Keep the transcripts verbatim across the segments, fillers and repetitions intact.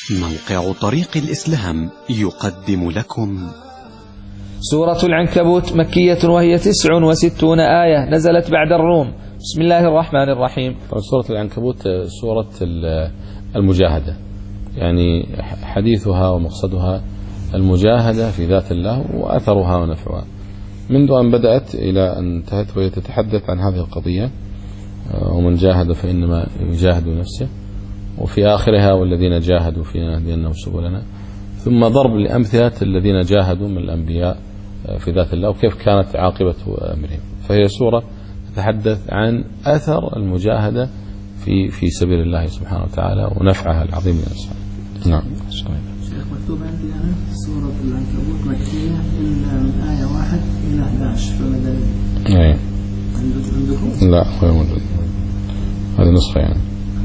موقع طريق الإسلام يقدم لكم سورة العنكبوت مكية وهي تسع وستون آية نزلت بعد الروم. بسم الله الرحمن الرحيم. سورة العنكبوت سورة المجاهدة، يعني حديثها ومقصدها المجاهدة في ذات الله وأثرها ونفعها منذ أن بدأت إلى أن انتهت، وهي تتحدث عن هذه القضية: ومن جاهد فإنما يجاهد نفسه، وفي آخرها: والذين جاهدوا فينا لنهدينهم سبلنا، ثم ضرب لأمثلة الذين جاهدوا من الأنبياء في ذات الله وكيف كانت عاقبة أمرهم. فهي سورة تتحدث عن أثر المجاهدة في في سبيل الله سبحانه وتعالى ونفعها العظيم للإنسان. نعم. شيخ مكتوب عندي أنا سورة العنكبوت مكية إلا من آية واحد إلى أحد عشر، فما دليل؟ أي. عندكم؟ لا غير موجود، هذه نسخة يعني.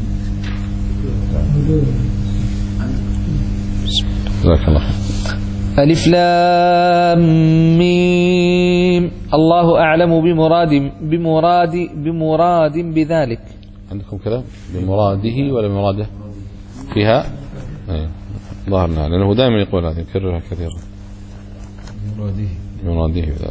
جزاك الله خير. ألف لام ميم. الله أعلم بمراد بمراد بمراد بذلك. عندكم كذا بمراده ولا بمراده فيها؟ أي. ظهرنا لأنه دائما يقول هذا، يكررها كثيرا. بمراده بمراده بذلك.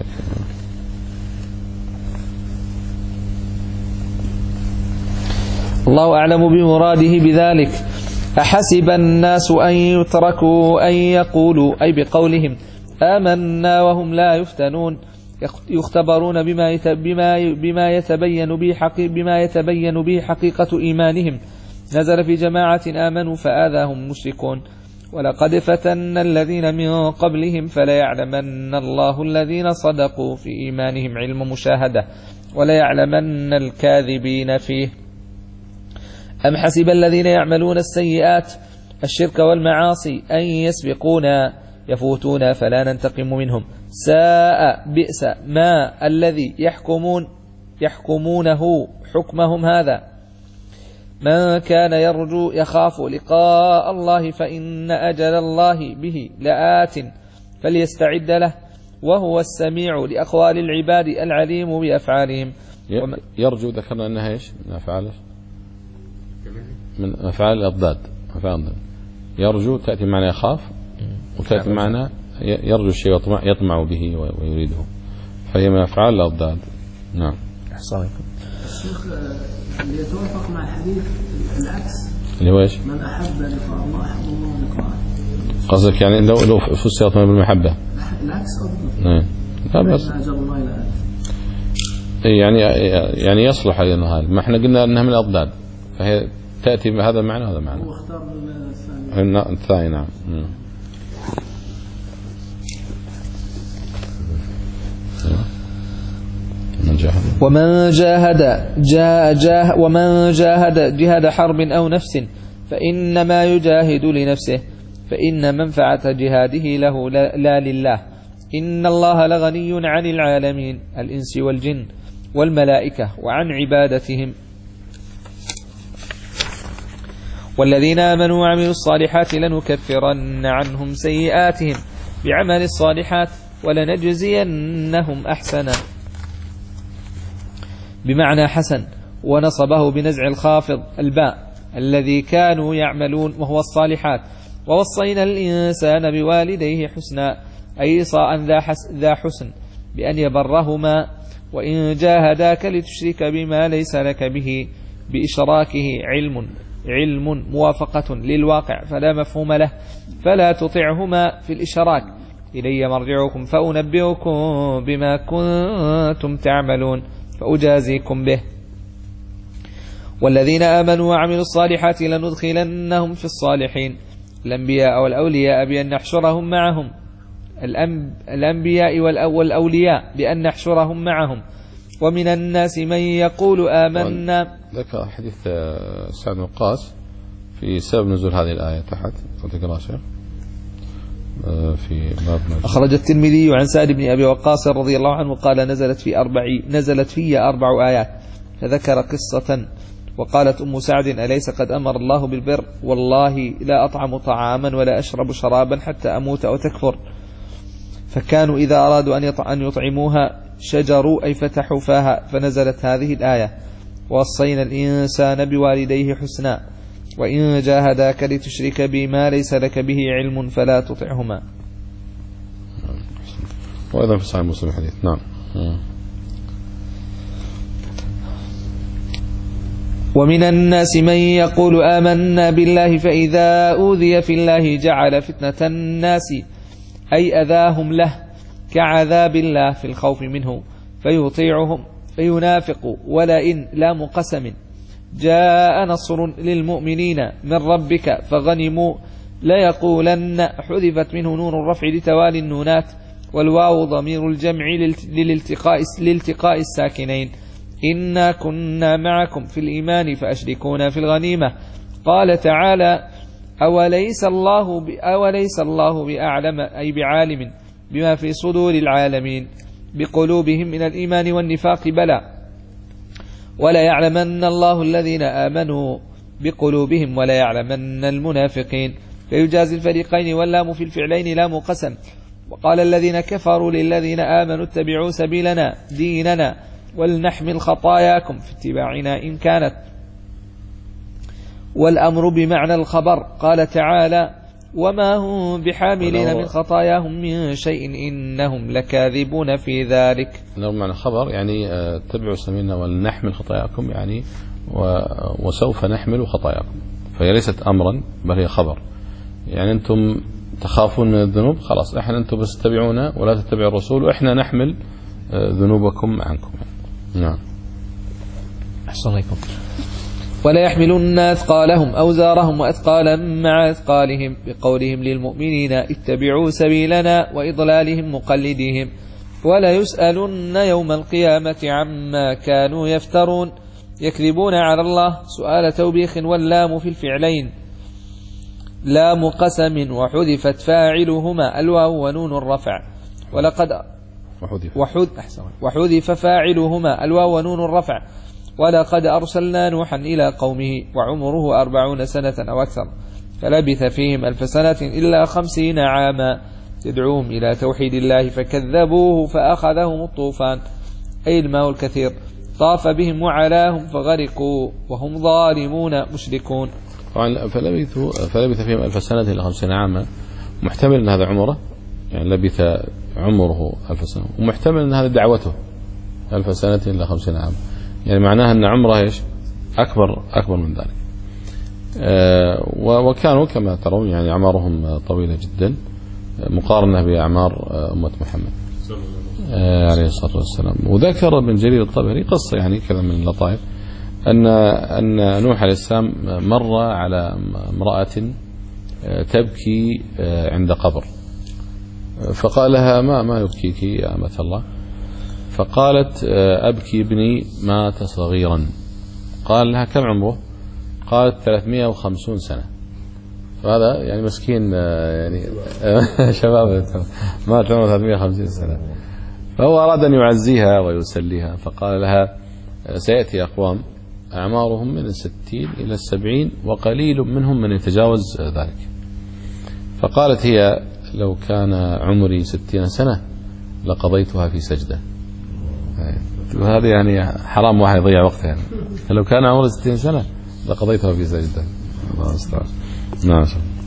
الله أعلم بمراده بذلك. أحسب الناس أن يتركوا أن يقولوا، أي بقولهم آمنا وهم لا يفتنون، يختبرون بما بما بما يتبين به حقيقة بما يتبين به حقيقة إيمانهم. نزل في جماعة آمنوا فآذاهم المشركون. ولقد فتنا الذين من قبلهم فلا يعلمن الله الذين صدقوا في إيمانهم علم مشاهدة ولا يعلمن الكاذبين فيه. أم حسب الذين يعملون السيئات الشرك والمعاصي أن يسبقونا يفوتونا فلا ننتقم منهم. ساء بئس ما الذي يحكمون يحكمونه حكمهم هذا. من كان يرجو يخاف لقاء الله فإن أجل الله به لآت فليستعد له وهو السميع لأقوال العباد العليم بأفعالهم. يرجو ذكرنا أنها إيش من أفعاله؟ من أفعال الأضداد. أفعال يرجو تأتي معنى يخاف، وتأتي معنى يرجو الشيء يطمع, يطمع به ويريده، فهي من أفعال الأضداد. نعم. الشيخ اللي يتوافق مع الحديث العكس، اللي هو إيش؟ من أحب لقاء الله أحب الله لقاءه. قصدك يعني لو لو فسرت بالمحبة العكس أفضل. نعم. لا بس يعني يعني يصلح علينا هذا، ما احنا قلنا أنها من الأضداد، فهي تأتي بهذا المعنى وهذا المعنى. هو اختار الثاني. الثاني نعم. ومن جاهد جا جاه ومن جاهد جهاد حرب أو نفس فإنما يجاهد لنفسه، فإن منفعة جهاده له لا لله. إن الله لغني عن العالمين الإنس والجن والملائكة وعن عبادتهم. والذين آمنوا وعملوا الصالحات لنكفرن عنهم سيئاتهم بعمل الصالحات ولنجزينهم أحسنا، بمعنى حسن، ونصبه بنزع الخافض الباء الذي كانوا يعملون وهو الصالحات. ووصينا الإنسان بوالديه حسنا، أي صاء ذا حسن بأن يبرهما، وإن جاهداك لتشرك بما ليس لك به بإشراكه علم علم موافقة للواقع فلا مفهوم له، فلا تطعهما في الإشراك. إلي مرجعكم فأنبئكم بما كنتم تعملون فأجازيكم به. والذين آمنوا وعملوا الصالحات لندخلنهم في الصالحين الأنبياء والأولياء بأن نحشرهم معهم الأنبياء والأولياء بأن نحشرهم معهم. ومن الناس من يقول آمنا. ذكر حديث سعد وقاص في سبب نزول هذه الآية تحت، وتقرأ شيخ في باب. أخرج الترمذي عن سعد بن أبي وقاص رضي الله عنه قال نزلت في أربع نزلت في أربع آيات، فذكر قصة وقالت أم سعد أليس قد أمر الله بالبر؟ والله لا أطعم طعاما ولا أشرب شرابا حتى أموت أو تكفر. فكانوا إذا أرادوا أن يطعموها شجروا أي فتحوا فاها، فنزلت هذه الآية: ووصينا الإنسان بوالديه حسنا، وإن جاهداك لتشرك بي ما ليس لك به علم فلا تطعهما. وأيضا في صحيح مسلم حديث. نعم. ومن الناس من يقول آمنا بالله فإذا أوذي في الله جعل فتنة الناس أي أذاهم له كعذاب الله في الخوف منه فيطيعهم فينافق ولئن لام قسم جاء نصر للمؤمنين من ربك فغنموا ليقولن حذفت منه نون الرفع لتوالي النونات والواو ضمير الجمع للالتقاء, للالتقاء الساكنين إنا كنا معكم في الإيمان فأشركونا في الغنيمة. قال تعالى أوليس الله, أوليس الله بأعلم أي بعالم بما في صدور العالمين بقلوبهم من الإيمان والنفاق بلى ولا يعلمن الله الذين آمنوا بقلوبهم ولا يعلمن المنافقين فيجازي الفريقين واللام في الفعلين لام قسم. وقال الذين كفروا للذين آمنوا اتبعوا سبيلنا ديننا ولنحمل خطاياكم في اتباعنا إن كانت والأمر بمعنى الخبر. قال تعالى وما هم بحاملين من خطاياهم من شيء إنهم لكاذبون في ذلك. لو معنى خبر يعني اتبعوا سبيلنا ولنحمل خطاياكم يعني وسوف نحمل خطاياكم، فهي ليست أمرا بل هي خبر. يعني أنتم تخافون من الذنوب خلاص احنا أنتم بس تتبعونا ولا تتبعوا الرسول وإحنا نحمل ذنوبكم عنكم. نعم. أحسن عليكم. ولا يحملن أثقالهم أوزارهم وأثقالا مع أثقالهم بقولهم للمؤمنين اتبعوا سبيلنا وإضلالهم مقلديهم ولا يسألن يوم القيامة عما كانوا يفترون يكذبون على الله سؤال توبيخ واللام في الفعلين لام قسم وحذفت فاعلهما الواو ونون الرفع ولقد وحذف وحذف, وحذف فاعلهما الواو ونون الرفع ولقد أرسلنا نوحا إلى قومه وعمره أربعون سنة أو أكثر فلبث فيهم ألف سنة إلا خمسين عاما يدعوهم إلى توحيد الله فكذبوه فأخذهم الطوفان أي الماء الكثير طاف بهم وعلاهم فغرقوا وهم ظالمون مشركون. طبعا فلبثوا فلبث فيهم ألف سنة إلى خمسين عاما، محتمل أن هذا عمره يعني لبث عمره ألف سنة، ومحتمل أن هذا دعوته ألف سنة إلى خمسين عاما، يعني معناها أن عمره إيش أكبر أكبر من ذلك. أه وكانوا كما ترون يعني أعمارهم طويلة جدا مقارنة بأعمار أمة محمد أه عليه الصلاة والسلام. وذكر ابن جرير الطبري قصة يعني كذا من اللطائف أن أن نوح عليه السلام مر على امرأة تبكي عند قبر فقال لها ما ما يبكيك يا أمة الله؟ فقالت أبكي ابني مات صغيرا. قال لها كم عمره؟ قالت ثلاثمائة وخمسين سنة. فهذا يعني مسكين يعني شباب مات عمره ثلاثمائة وخمسين سنة. فهو أراد أن يعزيها ويسليها فقال لها سيأتي أقوام أعمارهم من الستين إلى السبعين وقليل منهم من يتجاوز ذلك. فقالت هي لو كان عمري ستين سنة لقضيتها في سجدة. وهذا يعني حرام واحد يضيع وقته يعني. لو كان عمره ستين سنة لقضيتها في سجدة. الله استعان. نعم.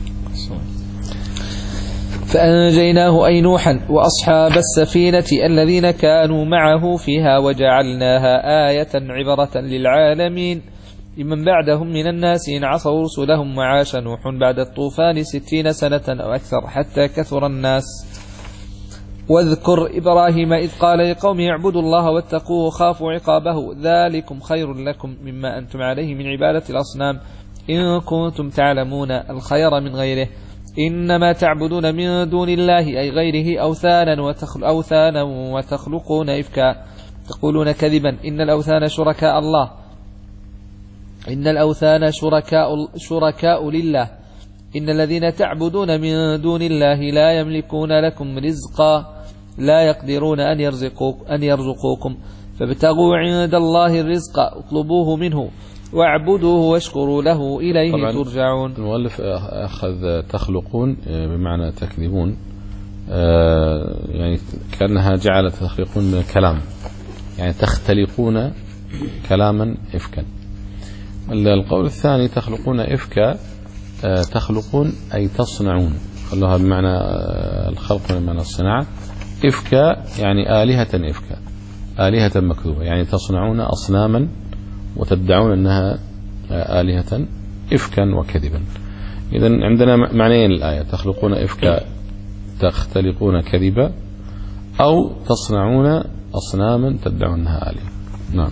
فأنجيناه أي نوحا وأصحاب السفينة الذين كانوا معه فيها وجعلناها آية عبرة للعالمين لمن بعدهم من الناس إن عصوا رسلهم وعاش نوح بعد الطوفان ستين سنة أو أكثر حتى كثر الناس. واذكر إبراهيم إذ قال لقوم اعبدوا الله واتقوه خافوا عقابه ذلكم خير لكم مما أنتم عليه من عبادة الأصنام إن كنتم تعلمون الخير من غيره إنما تعبدون من دون الله أي غيره أوثانا, وتخل أوثانا وتخلقون إفكا تقولون كذبا إن الأوثان شركاء الله إن الأوثان شركاء, شركاء لله إن الذين تعبدون من دون الله لا يملكون لكم رزقا لا يقدرون أن, يرزقوك أن يرزقوكم فابتغوا عند الله الرزق اطلبوه منه واعبدوه واشكروا له إليه ترجعون. المؤلف أخذ تخلقون بمعنى تكذبون يعني كأنها جعلت تخلقون من الكلام يعني تختلقون كلاما إفكا. القول الثاني تخلقون إفكا، تخلقون أي تصنعون، خلوها بمعنى الخلق من معنى الصناعة. إفكا يعني آلهة إفكا، آلهة مكذوبة، يعني تصنعون أصناما وتدعون أنها آلهة إفكا وكذبا. إذن عندنا معنيين الآية، تخلقون إفكا تختلقون كذبا، أو تصنعون أصناما تدعون أنها آلهة. نعم.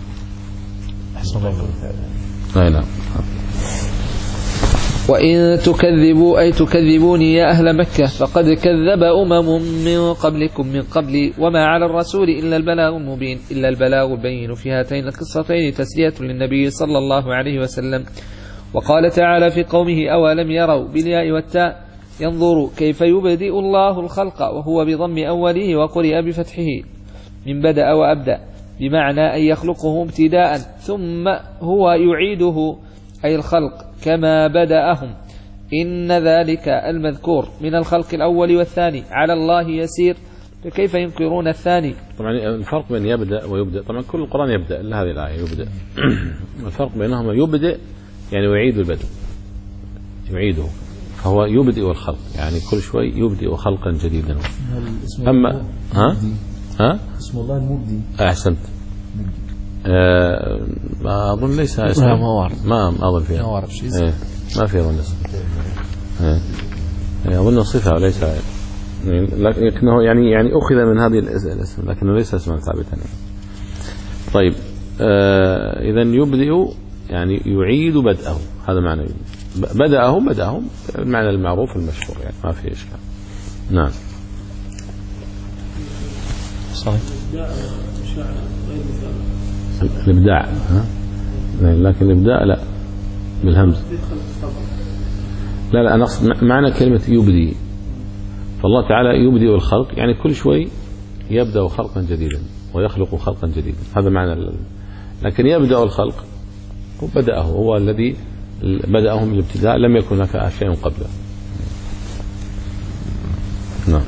أي نعم. وإن تكذبوا أي تكذبوني يا أهل مكة فقد كذب أمم من قبلكم من قبل وما على الرسول إلا البلاغ المبين إلا البلاغ البين في هاتين القصتين تسلية للنبي صلى الله عليه وسلم. وقال تعالى في قومه أولم يروا بالياء والتاء ينظروا كيف يبدئ الله الخلق وهو بضم أوله وقرئ بفتحه من بدأ وأبدأ بمعنى أن يخلقه ابتداء ثم هو يعيده أي الخلق كما بدأهم. إن ذلك المذكور من الخلق الأول والثاني على الله يسير، فكيف ينكرون الثاني؟ طبعا الفرق بين يبدأ ويبدأ، طبعا كل القرآن يبدأ إلا هذه الآية يبدأ. الفرق بينهما يبدأ يعني يعيد البدء، يعيده، فهو يبدئ الخلق يعني كل شوي يبدئ خلقا جديدا. أما ها ها اسم الله المبدي. أحسنت. آه ما أظن ليس اسم ما ما أظن فيها ما أعرف شيء إيه ما في أظن اسم إيه أظن صفة وليس لكنه يعني يعني أخذ من هذه الاسم لكنه ليس اسما ثابتا. طيب آه إذا يبدئ يعني يعيد بدءه، هذا معنى بدأه بدأه المعنى المعروف المشهور يعني ما في إشكال. نعم صحيح. الإبداع ها؟ لكن الإبداع لا بالهمز. لا لا أنا أقصد معنى كلمة يبدي، فالله تعالى يبدئ الخلق يعني كل شوي يبدأ خلقا جديدا ويخلق خلقا جديدا، هذا معنى. لكن يبدأ الخلق وبدأه هو الذي بدأه من الابتداء، لم يكن لك شيء قبله. نعم.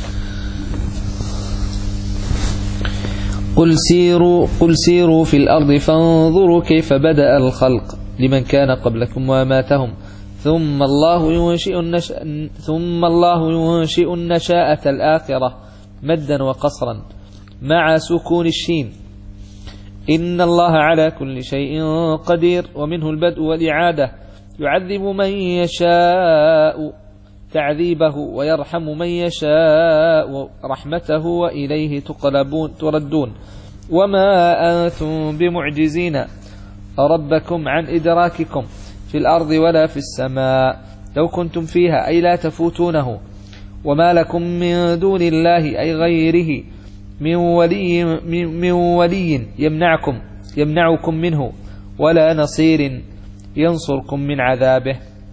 قل سيروا قل سيروا في الأرض فانظروا كيف بدأ الخلق لمن كان قبلكم وأماتهم ثم الله ينشئ النشأ ثم الله ينشئ النشاءة الآخرة مدا وقصرا مع سكون الشين. إن الله على كل شيء قدير. ومنه البدء والإعادة، يعذب من يشاء تعذيبه ويرحم من يشاء رحمته وإليه تقلبون تردون. وما أنتم بمعجزين ربكم عن إدراككم في الأرض ولا في السماء لو كنتم فيها أي لا تفوتونه. وما لكم من دون الله أي غيره من ولي, من ولي يمنعكم يمنعكم منه ولا نصير ينصركم من عذابه.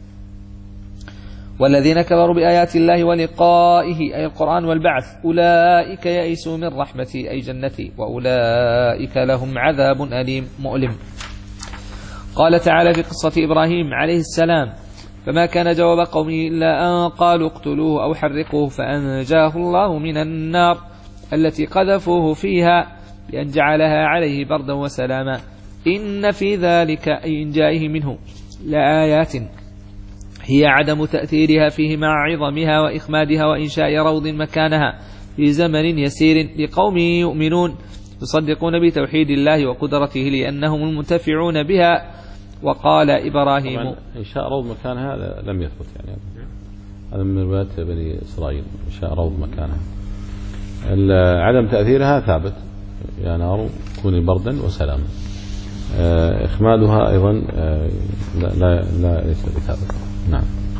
والذين كفروا بآيات الله ولقائه أي القرآن والبعث أولئك يئسوا من رحمتي أي جنتي وأولئك لهم عذاب أليم مؤلم. قال تعالى في قصة إبراهيم عليه السلام فما كان جواب قومه إلا أن قالوا اقتلوه أو حرقوه فأنجاه الله من النار التي قذفوه فيها بأن جعلها عليه بردا وسلاما. إن في ذلك أي إنجائه منه لآيات هي عدم تأثيرها فيه مع عظمها وإخمادها وإنشاء روض مكانها في زمن يسير لقوم يؤمنون يصدقون بتوحيد الله وقدرته لأنهم المنتفعون بها. وقال إبراهيم إنشاء روض مكانها هذا لم يثبت يعني هذا من روايات بني إسرائيل. إنشاء روض مكانها عدم تأثيرها ثابت يا نار كوني بردا وسلاما. إخمادها أيضا لا لا, لا ليس بثابت. نعم.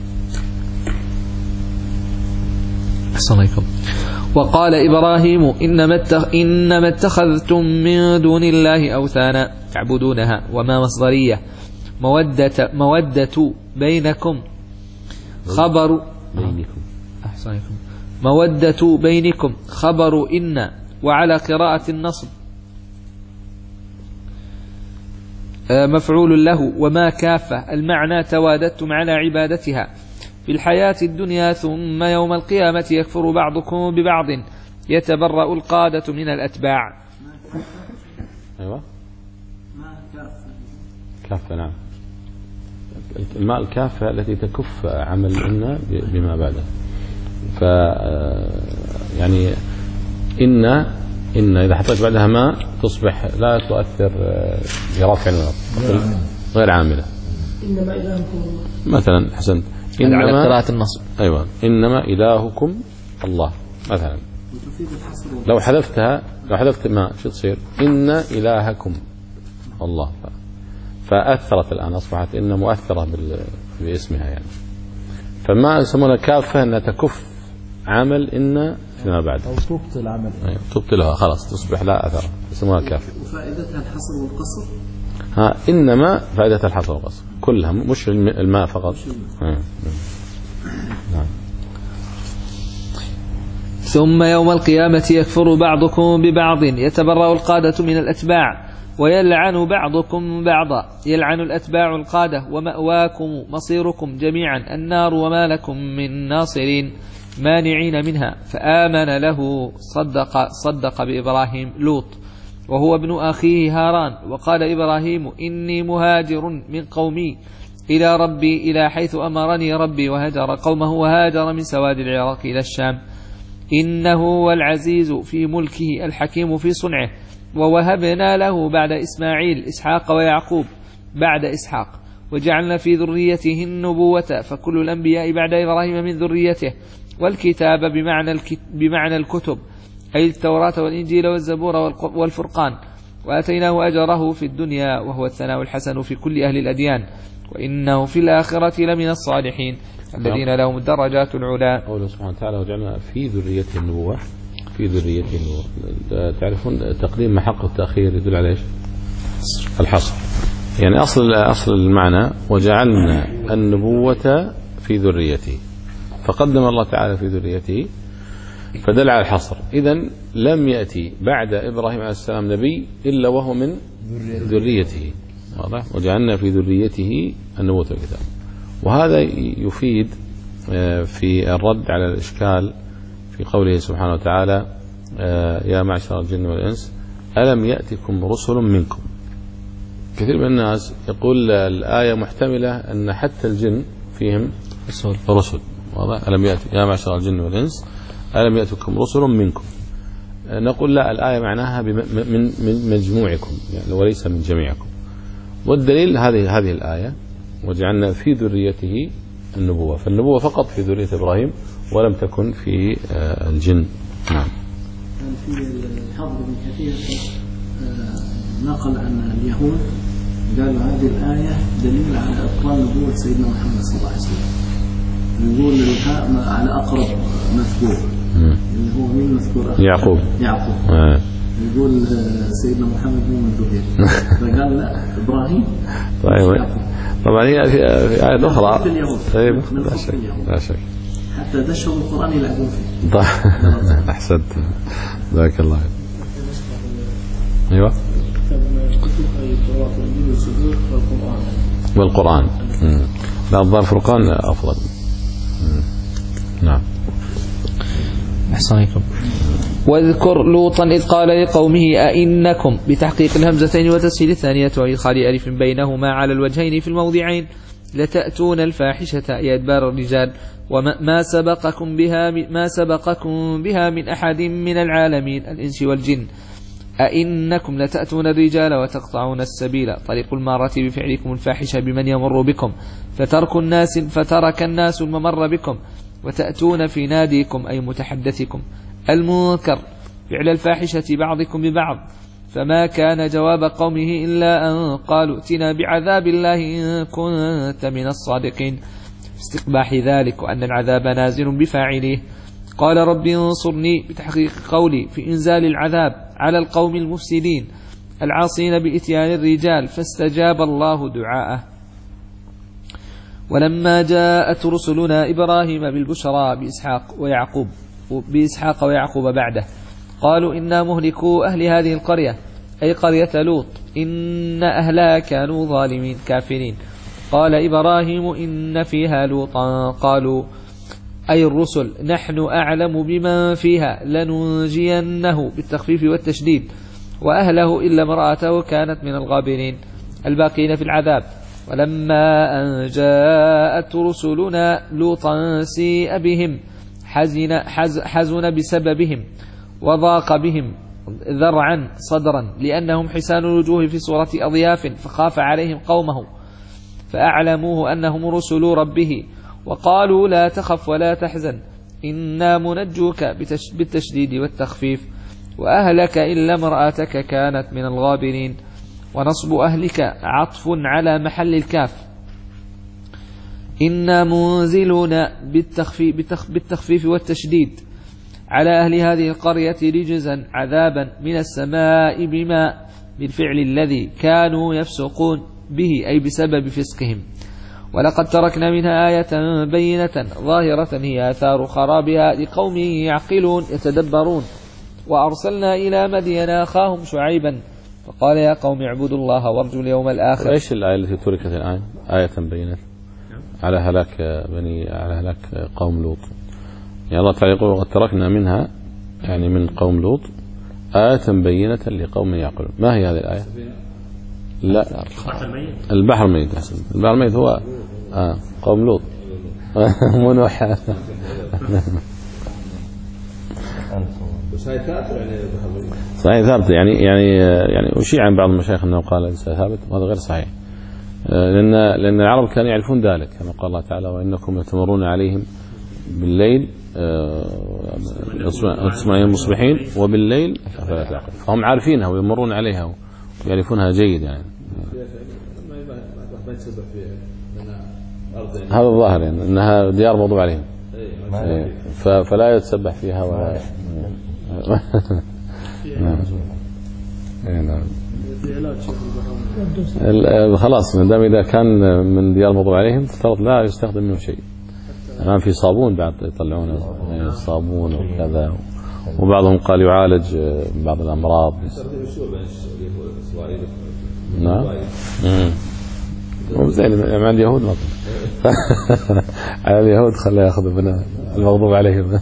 السلام. وقال إبراهيم إنما إنما اتخذتم من دون الله أوثانا تعبدونها. وما مصدرية مودة مودة بينكم خبر بينكم أحسنكم مودة بينكم خبر إن وعلى قراءة النصب مفعول له. وما كافة المعنى تواددتم على عبادتها في الحياة الدنيا ثم يوم القيامة يكفر بعضكم ببعض يتبرأ القادة من الأتباع. أيوة ما كافة كافة نعم الماء الكافة التي تكف عمل إن بما بعده. ف يعني إن إن إذا حطيت بعدها ماء تصبح لا تؤثر برفع النصب، غير عاملة. إنما إلهكم الله مثلا. حسنت. إنما على قراءة النصب. أيوة. إنما إلهكم الله مثلا. لو حذفتها لو حذفت ما شو تصير؟ إن إلهكم الله، فأثرت الآن، أصبحت إن مؤثرة باسمها يعني. فما يسمونها كافة أنها تكف عمل إن فيما بعد، أو تبطل عمل. أيوة. تبطلها خلاص تصبح لا أثر، يسمونها كافة. وفائدتها الحصر والقصر. ها إنما فائدتها الحصر والقصر كلها، مش الماء فقط. نعم. ثم يوم القيامة يكفر بعضكم ببعض، يتبرأ القادة من الأتباع ويلعن بعضكم بعضا، يلعن الأتباع القادة ومأواكم مصيركم جميعا النار وما لكم من ناصرين مانعين منها. فآمن له صدق, صدق بإبراهيم لوط وهو ابن أخيه هاران. وقال إبراهيم إني مهاجر من قومي إلى ربي إلى حيث أمرني ربي، وهجر قومه وهاجر من سواد العراق إلى الشام. إنه هو العزيز في ملكه الحكيم في صنعه. ووهبنا له بعد إسماعيل إسحاق ويعقوب بعد إسحاق، وجعلنا في ذريته النبوة، فكل الأنبياء بعد إبراهيم من ذريته، والكتاب بمعنى, بمعنى الكتب أي التوراة والإنجيل والزبور والفرقان، وآتيناه أجره في الدنيا وهو الثناء الحسن في كل أهل الأديان، وإنه في الآخرة لمن الصالحين الذين لهم الدرجات العلى. قوله سبحانه وتعالى وجعلنا في ذريته النبوة، في ذريته النبوة. تعرفون تقديم محق التأخير يدل على إيش؟ الحصر. يعني أصل أصل المعنى وجعلنا النبوة في ذريته، فقدم الله تعالى في ذريته فدل على الحصر. إذن لم يأتي بعد إبراهيم عليه السلام نبي إلا وهو من ذريته، واضح؟ وجعلنا في ذريته النبوة والكتاب. وهذا يفيد في الرد على الإشكال في قوله سبحانه وتعالى يا معشر الجن والإنس ألم يأتكم رسل منكم. كثير من الناس يقول الآية محتملة أن حتى الجن فيهم رسل، واضح؟ ألم يأتي يا معشر الجن والإنس ألم يأتكم رسل منكم. نقول لا، الآية معناها من من مجموعكم يعني وليس من جميعكم. والدليل هذه هذه الآية وجعلنا في ذريته النبوة، فالنبوة فقط في ذرية إبراهيم ولم تكن في الجن. نعم. في الحافظ ابن كثير نقل عن اليهود قالوا هذه الآية دليل على إبطال نبوة سيدنا محمد صلى الله عليه وسلم. يقول الهاء على أقرب مذكور اللي هو مين مذكور؟ يعقوب. يعقوب. آه. يقول سيدنا محمد مو من ذريته، فقال لا إبراهيم. طيب. طبعا هي في آية أخرى. طيب. لا شك. لا شك. حتى دشهم القرآن يلعبون فيه. طيب. أحسنت. جزاك الله خير. أيوة. والقرآن. لا الظاهر الفرقان أفضل. نعم. أحسنكم. واذكر لوطا إذ قال لقومه أئنكم بتحقيق الهمزتين وتسهيل الثانية وإدخال ألف بينهما على الوجهين في الموضعين لتأتون الفاحشة أي أدبار الرجال وما سبقكم بها ما سبقكم بها من أحد من العالمين الإنس والجن. أئنكم لتأتون الرجال وتقطعون السبيل طريق المارة بفعلكم الفاحشة بمن يمر بكم فترك الناس فترك الناس الممر بكم وتأتون في ناديكم أي متحدثكم المنكر فعل الفاحشة بعضكم ببعض. فما كان جواب قومه إلا أن قالوا ائتنا بعذاب الله إن كنت من الصادقين استقباح ذلك وأن العذاب نازل بفاعله. قال رب انصرني بتحقيق قولي في إنزال العذاب على القوم المفسدين العاصين بإتيان الرجال فاستجاب الله دعاءه. ولما جاءت رسلنا إبراهيم بالبشرى بإسحاق ويعقوب بإسحاق ويعقوب بعده قالوا إنا مهلكو أهل هذه القرية أي قرية لوط إن أهلها كانوا ظالمين كافرين. قال إبراهيم إن فيها لوطا قالوا أي الرسل نحن أعلم بمن فيها لننجينه بالتخفيف والتشديد وأهله إلا امرأته كانت من الغابرين الباقين في العذاب ولما أن جاءت رسلنا لوطا سيء بهم حزن, حز حزن بسببهم وضاق بهم ذرعا صدرا لأنهم حسان الوجوه في صورة أضياف فخاف عليهم قومه فأعلموه أنهم رسل ربه وقالوا لا تخف ولا تحزن إنا منجوك بالتشديد والتخفيف وأهلك إلا امرأتك كانت من الغابرين. ونصب أهلك عطف على محل الكاف. إنا منزلون بالتخفيف, بالتخفيف والتشديد على أهل هذه القرية رجزا عذابا من السماء بما بالفعل الذي كانوا يفسقون به أي بسبب فسقهم. ولقد تركنا منها آية بينة ظاهرة هي آثار خرابها لقوم يعقلون يتدبرون. وأرسلنا إلى مدين أخاهم شعيبا فقال يا قوم اعبدوا الله وارجوا اليوم الآخر. ايش الآية التي تركت الآن؟ آية بينة على هلاك بني على هلاك قوم لوط. يعني الله تعالى يقول وقد تركنا منها يعني من قوم لوط آية بينة لقوم يعقلون. ما هي هذه الآية؟ لا البحر الميت. البحر الميت هو آه قوم لوط مو نوح. صحيح ثابت يعني يعني يعني أشيع عن بعض المشايخ أنه قال ليس ثابت وهذا غير صحيح. لأن لأن العرب كانوا يعرفون ذلك كما قال الله تعالى وإنكم تمرون عليهم بالليل تصبحون مصبحين وبالليل فلا تعقلون. فهم عارفينها ويمرون عليها ويعرفونها جيد يعني. هذا الظاهر يعني أنها ديار موضوع عليهم فلا يتسبح فيها ولا خلاص ما دام إذا كان من ديار موضوع عليهم افترض لا يستخدم منه شيء. الآن في صابون بعد يطلعونه صابون وكذا وبعضهم قال يعالج بعض الأمراض. نعم زين عند اليهود ما على اليهود خليه ياخذوا من المغضوب عليهم.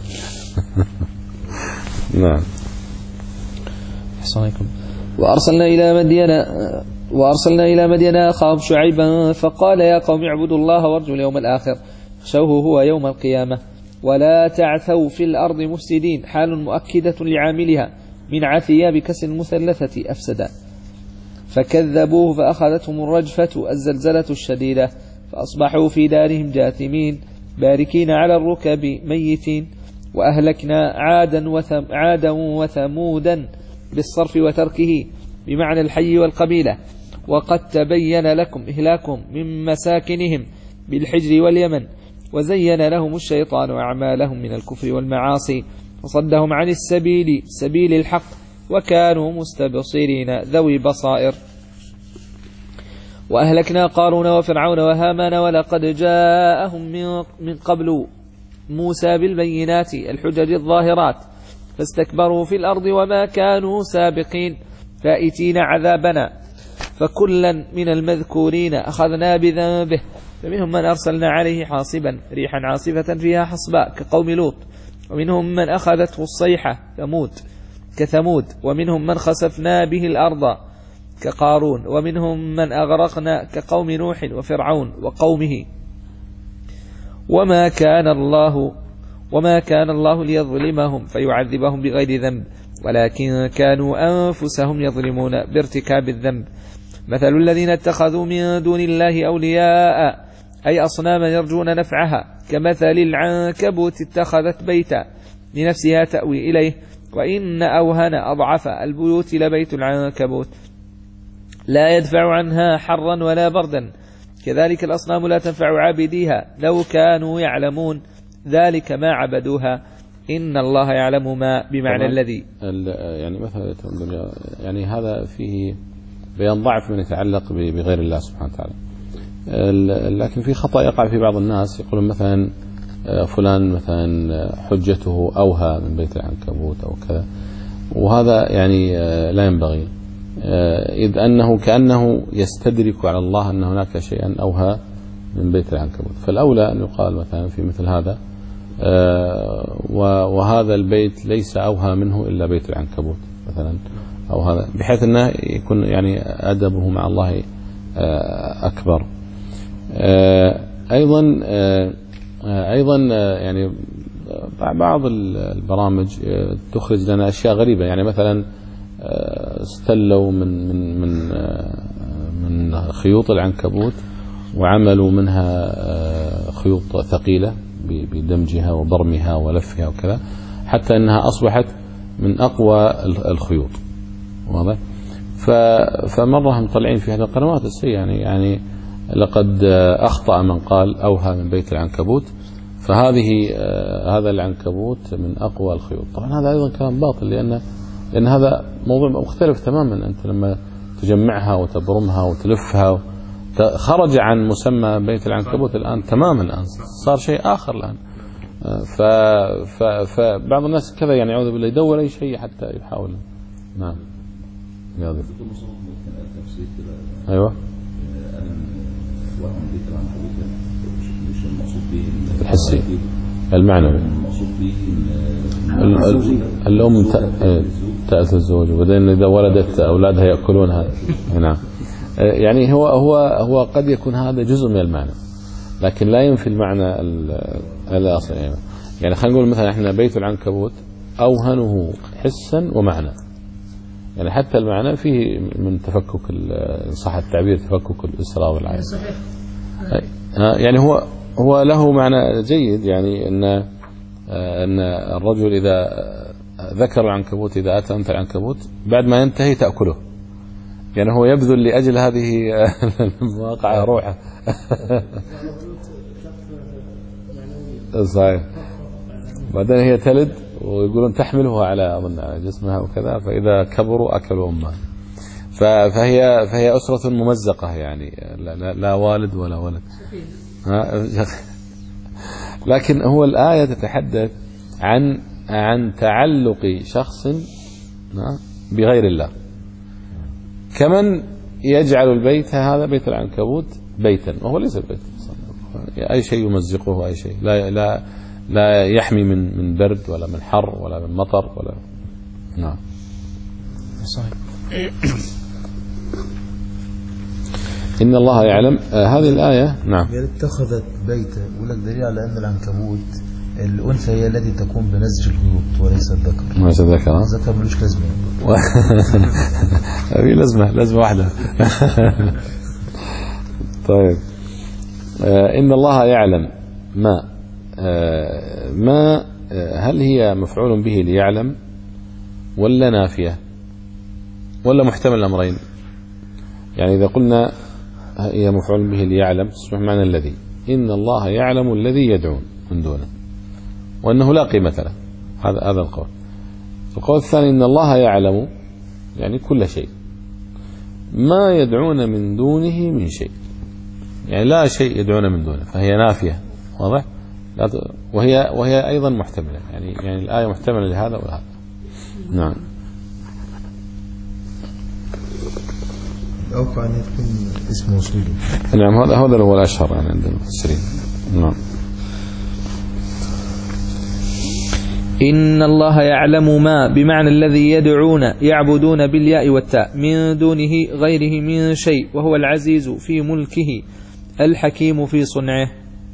نعم. أحسنكم. وأرسلنا إلى مدين وأرسلنا إلى مدين أخاهم شعيبا فقال يا قوم اعبدوا الله وارجوا اليوم الآخر خشوه هو يوم القيامة ولا تعثوا في الأرض مفسدين حال مؤكدة لعاملها من عثيا بكسر المثلثة أفسدا. فكذبوه فأخذتهم الرجفة الزلزلة الشديدة فأصبحوا في دارهم جاثمين باركين على الركب ميتين. وأهلكنا عادا, وثم عادا وثمودا بالصرف وتركه بمعنى الحي والقبيلة. وقد تبين لكم إهلاكهم من مساكنهم بالحجر واليمن وزين لهم الشيطان أعمالهم من الكفر والمعاصي وصدهم عن السبيل سبيل الحق وكانوا مستبصرين ذوي بصائر. وأهلكنا قارون وفرعون وهامان ولقد جاءهم من قبل موسى بالبينات الحجج الظاهرات فاستكبروا في الأرض وما كانوا سابقين فائتين عذابنا. فكلا من المذكورين أخذنا بذنبه فمنهم من أرسلنا عليه حاصبا ريحا عاصفة فيها حصباء كقوم لوط ومنهم من أخذته الصيحة ثمود كثمود ومنهم من خسفنا به الأرض كقارون ومنهم من أغرقنا كقوم نوح وفرعون وقومه. وما كان الله وما كان الله ليظلمهم فيعذبهم بغير ذنب ولكن كانوا أنفسهم يظلمون بارتكاب الذنب. مثل الذين اتخذوا من دون الله أولياء أي أصناما يرجون نفعها كمثل العنكبوت اتخذت بيتا لنفسها تأوي إليه وإن أوهن أضعف البيوت لبيت العنكبوت لا يدفع عنها حرا ولا بردا. كذلك الأصنام لا تنفع عابديها لو كانوا يعلمون ذلك ما عبدوها إن الله يعلم ما بمعنى الذي يعني مثلا يعني هذا فيه بيان ضعف من يتعلق بغير الله سبحانه وتعالى. لكن في خطأ يقع في بعض الناس يقولون مثلا فلان مثلا حجته أوهى من بيت العنكبوت أو كذا وهذا يعني لا ينبغي إذ أنه كأنه يستدرك على الله أن هناك شيئا أوهى من بيت العنكبوت. فالأولى أن يقال مثلا في مثل هذا وهذا البيت ليس أوهى منه إلا بيت العنكبوت مثلا أو هذا بحيث أنه يكون يعني أدبه مع الله أكبر. أيضا أيضا يعني بعض البرامج تخرج لنا أشياء غريبة. يعني مثلا استلوا من من من من خيوط العنكبوت وعملوا منها خيوط ثقيلة بدمجها وبرمها ولفها وكذا، حتى أنها أصبحت من أقوى الخيوط. واضح؟ فمرة هم طلعين في هذه القنوات السيئة يعني يعني لقد أخطأ من قال أوهى من بيت العنكبوت، فهذه هذا العنكبوت من أقوى الخيوط. طبعا هذا أيضا كلام باطل، لأن لأن هذا موضوع مختلف تماما. أنت لما تجمعها وتبرمها وتلفها خرج عن مسمى بيت العنكبوت الآن تماما، الآن صار شيء آخر الآن. فبعض الناس كذا يعني يعوذ بالله يدور أي شيء حتى يحاول. نعم. أيوة. الحسي المعنوي. الأم تأتي الزوج وبعدين إذا ولدت أولادها يأكلونها. نعم. يعني هو هو هو قد يكون هذا جزء من المعنى، لكن لا ينفي المعنى الأصلي. يعني, يعني خلينا نقول مثلا احنا بيت العنكبوت أوهنه حسا ومعنى. يعني حتى المعنى فيه من تفكك صح التعبير تفكك الأسرة والعائلة. صحيح. يعني هو هو له معنى جيد، يعني ان ان الرجل اذا ذكر العنكبوت اذا اتى انت العنكبوت بعد ما ينتهي تأكله. يعني هو يبذل لأجل هذه المواقع روحه. صحيح. بعدين هي تلد ويقولون تحملها على أظن على جسمها وكذا، فإذا كبروا أكلوا أمها. فهي فهي أسرة ممزقة، يعني لا, لا والد ولا ولد. لكن هو الآية تتحدث عن عن تعلق شخص بغير الله، كمن يجعل البيت هذا بيت العنكبوت بيتا وهو ليس البيت. أي شيء يمزقه، أي شيء لا لا لا يحمي من من برد ولا من حر ولا من مطر ولا. نعم. صحيح. إن الله يعلم. آه هذه الآية. نعم. اتخذت بيتا، يقول لك دليل على أن العنكبوت الأنثى هي التي تقوم بنسج الخيوط وليس الذكر. وليس الذكر. الذكر ملوش لازمة. هذه لازمة لازمة واحدة. طيب. آه إن الله يعلم ما آه ما آه هل هي مفعول به ليعلم ولا نافية ولا محتمل الأمرين؟ يعني إذا قلنا هي مفعول به ليعلم تصبح معنى الذي. إن الله يعلم الذي يدعون من دونه وأنه لا قيمة له. هذا هذا القول. القول الثاني إن الله يعلم يعني كل شيء، ما يدعون من دونه من شيء، يعني لا شيء يدعون من دونه، فهي نافية. واضح؟ وهي وهي أيضا محتملة، يعني يعني الآية محتملة لهذا وهذا. نعم. أوقع أن يكون اسم موصول. نعم. هذا هذا هو الأشهر يعني عند المفسرين. نعم. إن الله يعلم ما بمعنى الذي يدعون يعبدون بالياء والتاء من دونه غيره من شيء، وهو العزيز في ملكه الحكيم في صنعه.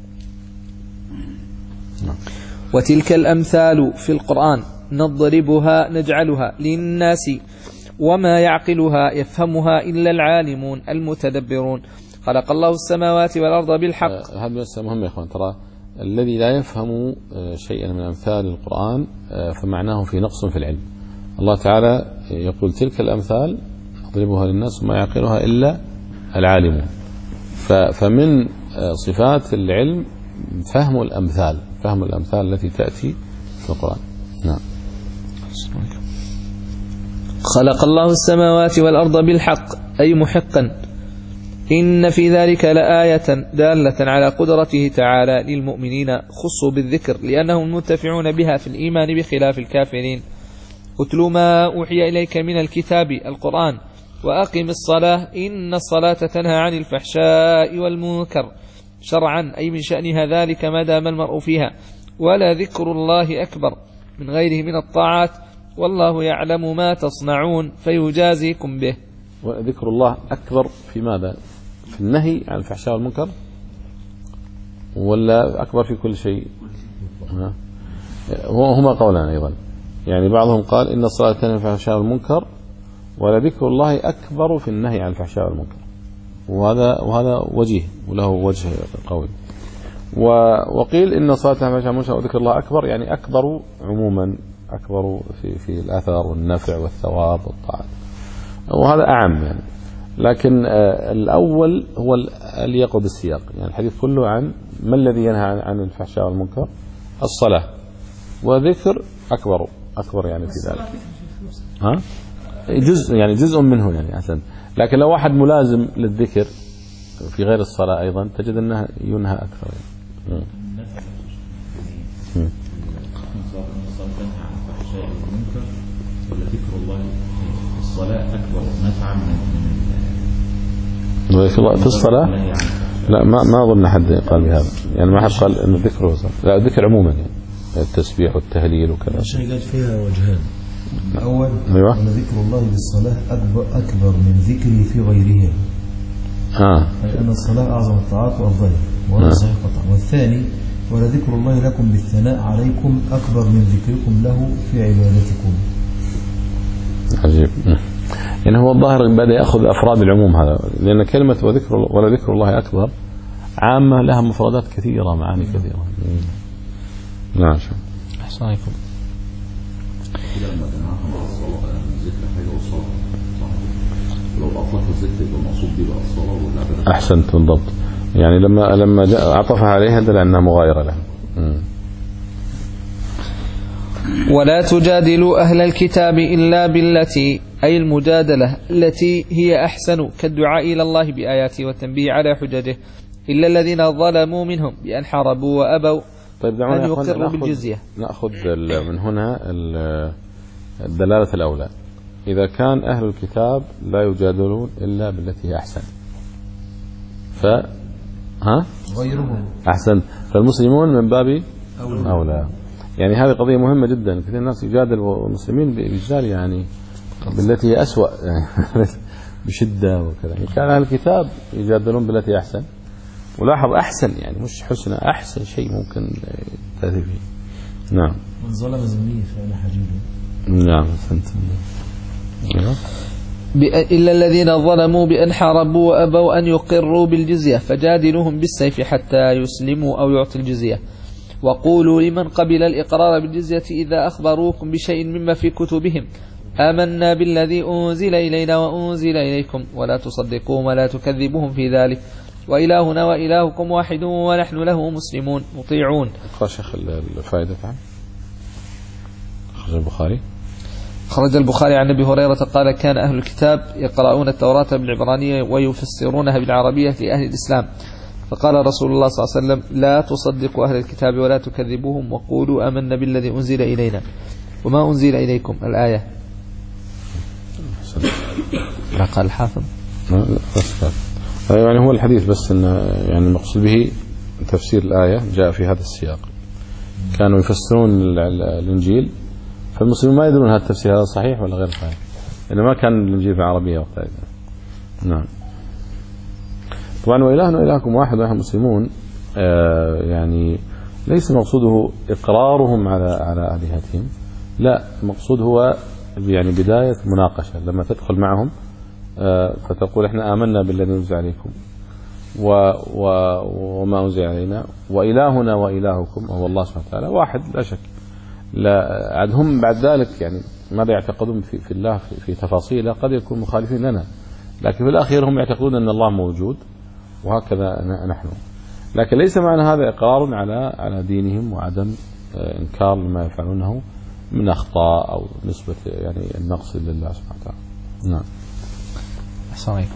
وتلك الأمثال في القرآن نضربها نجعلها للناس وما يعقلها يفهمها إلا العالمون المتدبرون. خلق الله السماوات والأرض بالحق. هذا بس مهم يا أخوان، ترى الذي لا يفهم شيئا من أمثال القرآن فمعناه في نقص في العلم. الله تعالى يقول تلك الأمثال نضربها للناس وما يعقلها إلا العالمون. فمن صفات العلم فهم الأمثال، فهم الأمثال التي تأتي في القرآن. نعم. خلق الله السماوات والأرض بالحق أي محقا. إن في ذلك لآية دالة على قدرته تعالى للمؤمنين خصوا بالذكر لأنهم منتفعون بها في الإيمان بخلاف الكافرين. اتل ما أوحي إليك من الكتاب القرآن وأقم الصلاة إن الصلاة تنهى عن الفحشاء والمنكر شرعا أي من شأنها ذلك ما دام المرء فيها، ولا ذكر الله أكبر من غيره من الطاعات والله يعلم ما تصنعون فيجازيكم به. وذكر الله أكبر في ماذا؟ في النهي عن الفحشاء والمنكر ولا أكبر في كل شيء؟ هما قولان أيضا، يعني بعضهم قال إن الصلاة تنهى عن الفحشاء والمنكر ولذكر الله أكبر في النهي عن الفحشاء والمنكر، وهذا وهذا وجيه وله وجه قوي. وقيل إن الصلاة تنهى عن الفحشاء والمنكر وذكر الله أكبر، يعني أكبر عموما، أكبر في في الآثار والنفع والثواب والطاعات، وهذا أعم يعني. لكن الأول هو اليق بالسياق، يعني الحديث كله عن ما الذي ينهى عن الفحشاء والمنكر؟ الصلاة، وذكر أكبر أكبر يعني في ذلك، ها جزء يعني جزء منه يعني أحسن. لكن لو واحد ملازم للذكر في غير الصلاة أيضا تجد أنه ينهى أكثر يعني. ذكر الله الصلاة أكبر نفعا من ذكر الله في الصلاة؟ لا، ما ما أظن حد قال بهذا، يعني ما حد قال إنه ذكره، لا ذكر عموما يعني التسبيح والتهليل وكذا. الشيء قال فيها وجهان. الأول أيوة. أن ذكر الله بالصلاة أكبر أكبر من ذكره في غيرها. آه. لأن الصلاة أعظم الطاعات وأفضلها، وهذا صحيح قطعا. والثاني ولذكر الله لكم بالثناء عليكم أكبر من ذكركم له في عبادتكم. عجيب. يعني هو الظاهر بدأ يأخذ أفراد العموم هذا، لأن كلمة وذكر ولا ذكر الله أكبر عامة لها مفردات كثيرة، معاني كثيرة. نعم. أحسن عليكم. لما جمعها الصلاة ذكر حاجة والصلاة لو أطلق الذكر يبقى المقصود بيه الصلاة والعبادة. أحسنت بالضبط، يعني لما لما عطف عليها دل أنها مغايرة لها. ولا تجادلوا أهل الكتاب إلا بالتي، أي المجادلة التي هي أحسن، كالدعاء إلى الله بآياته والتنبيه على حججه، إلا الذين ظلموا منهم بأن حاربوا وأبوا طيب أن يقروا بالجزية. نأخذ من هنا الدلالة الأولى، إذا كان أهل الكتاب لا يجادلون إلا بالتي هي أحسن، ف ها غيرهم أحسن، فالمسلمون من باب أولى, أولى. يعني هذه قضية مهمة جدا. كثير الناس يجادل المسلمين بجدال يعني بالتي هي أسوأ يعني بشدة وكذا. يعني كان أهل الكتاب يجادلون بالتي أحسن، ولاحظ أحسن يعني مش حسنة، أحسن شيء ممكن تأتي فيه. نعم. من ظلم ذمي فأنا حجيبه. نعم أحسنت. إلا الذين ظلموا بأن حاربوا وأبوا أن يقروا بالجزية فجادلوهم بالسيف حتى يسلموا أو يعطوا الجزية. وقولوا لمن قبل الإقرار بالجزية إذا أخبروكم بشيء مما في كتبهم آمنا بالذي أنزل إلينا وأنزل إليكم ولا تصدقوهم ولا تكذبوهم في ذلك وإلهنا وإلهكم واحد ونحن له مسلمون مطيعون. قال شيخ الفائدة تعال. خرج البخاري خرج البخاري عن أبي هريرة قال كان أهل الكتاب يقرؤون التوراة بالعبرانية ويفسرونها بالعربية لأهل الإسلام، فقال رسول الله صلى الله عليه وسلم لا تصدقوا أهل الكتاب ولا تكذبوهم وقولوا آمنا بالذي أنزل إلينا وما أنزل إليكم الآية. لا قال الحافظ يعني هو الحديث بس إن يعني المقصود به تفسير الآية جاء في هذا السياق. كانوا يفسرون الإنجيل فالمسلمون ما يدرون هذا التفسير هذا صحيح ولا غير صحيح، لأنه ما كان الإنجيل في العربية وقتها. نعم. طبعا وإلهنا وإلهكم واحد ونحن مسلمون، آه يعني ليس مقصوده إقرارهم على على آلهتهم، لا، المقصود هو يعني بداية مناقشة لما تدخل معهم آه فتقول احنا آمنا بالذي أنزل عليكم و و وما أنزل علينا وإلهنا وإلهكم هو الله سبحانه وتعالى واحد لا شك. لا عاد هم بعد ذلك يعني ماذا يعتقدون في, في الله في, في تفاصيله قد يكون مخالفين لنا، لكن في الأخير هم يعتقدون أن الله موجود وهكذا نحن. لكن ليس معنى هذا إقرار على على دينهم وعدم إنكار لما يفعلونه من أخطاء أو نسبة يعني النقص لله سبحانه وتعالى. نعم. السلام عليكم.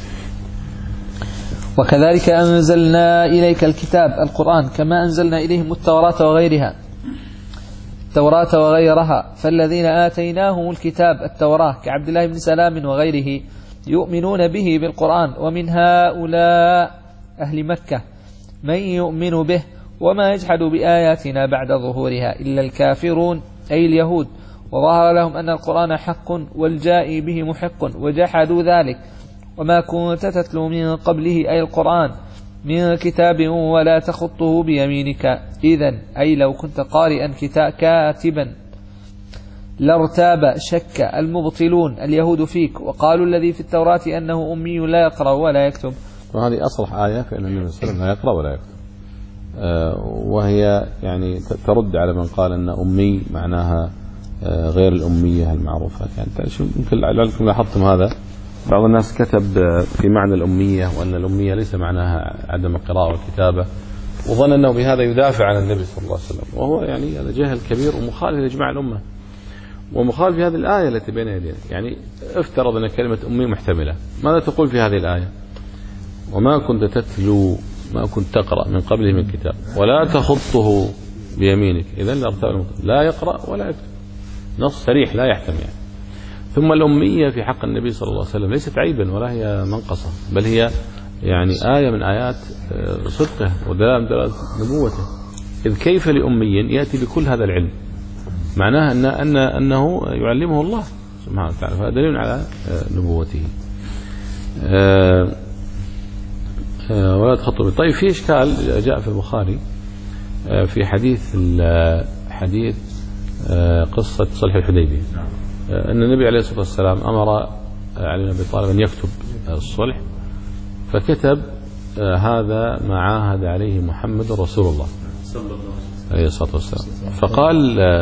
وكذلك أنزلنا إليك الكتاب القرآن كما أنزلنا إليهم التوراة وغيرها التوراة وغيرها فالذين آتيناهم الكتاب التوراة كعبد الله بن سلام وغيره يؤمنون به بالقرآن، ومن هؤلاء أهل مكة من يؤمن به وما يجحد بآياتنا بعد ظهورها إلا الكافرون أي اليهود، وظهر لهم أن القرآن حق والجاء به محق وجحدوا ذلك وما كنت تتلو من قبله أي القرآن من كتاب ولا تخطه بيمينك إذن أي لو كنت قارئا كاتبا لارتاب شك المبطلون اليهود فيك وقالوا الذي في التوراة أنه أمي لا يقرأ ولا يكتب. وهذه أصلح آية فإن النبي صلى الله عليه وسلم لا يقرأ ولا يكتب، وهي يعني ترد على من قال أن أمي معناها غير الأمية المعروفة. يعني يمكن لعلكم لاحظتم هذا، بعض الناس كتب في معنى الأمية وأن الأمية ليس معناها عدم القراءة والكتابة، وظن أنه بهذا يدافع عن النبي صلى الله عليه وسلم، وهو يعني هذا جهل كبير ومخالف لإجماع الأمة ومخالف في هذه الآية التي بين يدينا. يعني افترض أن كلمة أمي محتملة، ماذا تقول في هذه الآية؟ وما كنت تتلو ما كنت تقرأ من قبله من كتاب ولا تخطه بيمينك إذن لارتاب، لا يقرأ ولا يكتب، نص صريح لا يحتمل يعني. ثم الأمية في حق النبي صلى الله عليه وسلم ليست عيبا ولا هي منقصة، بل هي يعني آية من آيات صدقه ودلالة دلالة نبوته. إذ كيف لأمي يأتي بكل هذا العلم؟ معناها أن أن أنه يعلمه الله سبحانه وتعالى، فهذا دليل على نبوته. ولا تخطوا. طيب في إشكال جاء في البخاري في حديث حديث قصة صلح الحديبية، أن النبي عليه الصلاة والسلام أمر علي بن أبي طالب أن يكتب الصلح، فكتب هذا ما عاهد عليه محمد رسول الله عليه الصلاة والسلام. فقال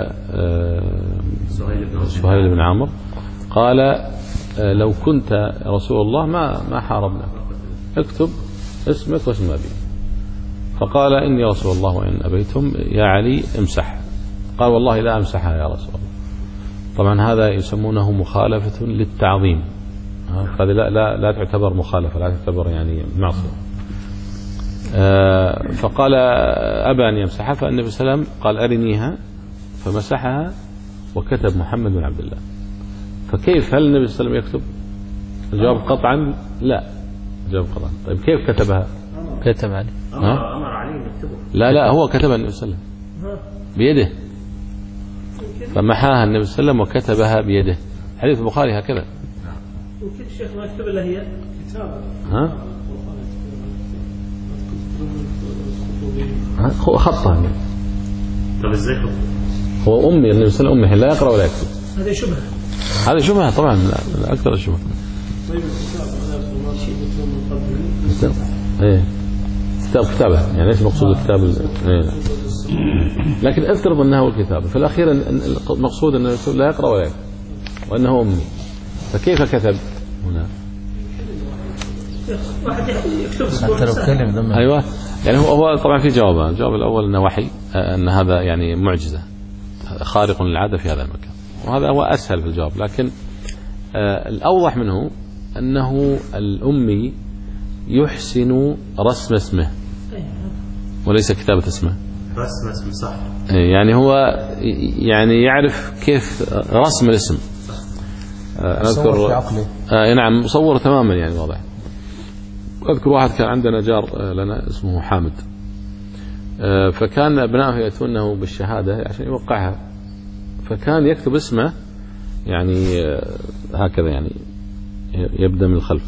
سهيل بن عمرو قال لو كنت رسول الله ما ما حاربنا، اكتب اسمك واسم أبي. فقال إني رسول الله وإن أبيتم يا علي امسح. قال والله لا أمسحها يا رسول الله. طبعا هذا يسمونه مخالفة للتعظيم، هذه لا لا لا تعتبر مخالفة، لا تعتبر يعني معصية. فقال أبى أن يمسحها، فالنبي صلى الله عليه وسلم قال أرنيها، فمسحها وكتب محمد بن عبد الله. فكيف هل النبي صلى الله عليه وسلم يكتب؟ الجواب قطعا لا، الجواب قطعا. طيب كيف كتبها؟ كتب علي، أمر علي يكتبه. لا لا هو كتبها النبي صلى الله عليه وسلم بيده، فمحاها النبي صلى الله عليه وسلم وكتبها بيده. حديث البخاري هكذا. وكيف الشيخ ما يكتب إلا هي كتابة؟ ها؟ هو خطها. طب ازاي خطه؟ هو أمي النبي صلى الله عليه وسلم لا يقرأ ولا يكتب. هذه شبهة. هذه شبهة طبعا، أكثر الشبهة. طيب الكتاب هذا شيء من قبل. إيه كتاب كتابة، يعني ايش مقصود الكتاب؟ إيه. لكن افترض أنه هو الكتابة، في الأخير المقصود أنه لا يقرأ ولا يكتب وأنه أمي، فكيف كتب هنا؟ واحد يكتب. أيوة، يعني هو هو طبعا في جوابان. الجواب الأول أنه وحي، أن هذا يعني معجزة خارق للعادة في هذا المكان، وهذا هو أسهل في الجواب. لكن آه الأوضح منه أنه الأمي يحسن رسم اسمه وليس كتابة اسمه. رسم اسمه صح. يعني هو يعني يعرف كيف رسم الاسم. آه أذكر آه نعم مصور تماما، يعني واضح. أذكر واحد كان عندنا جار لنا اسمه حامد، فكان أبنائه يأتونه بالشهادة عشان يوقعها، فكان يكتب اسمه يعني هكذا، يعني يبدأ من الخلف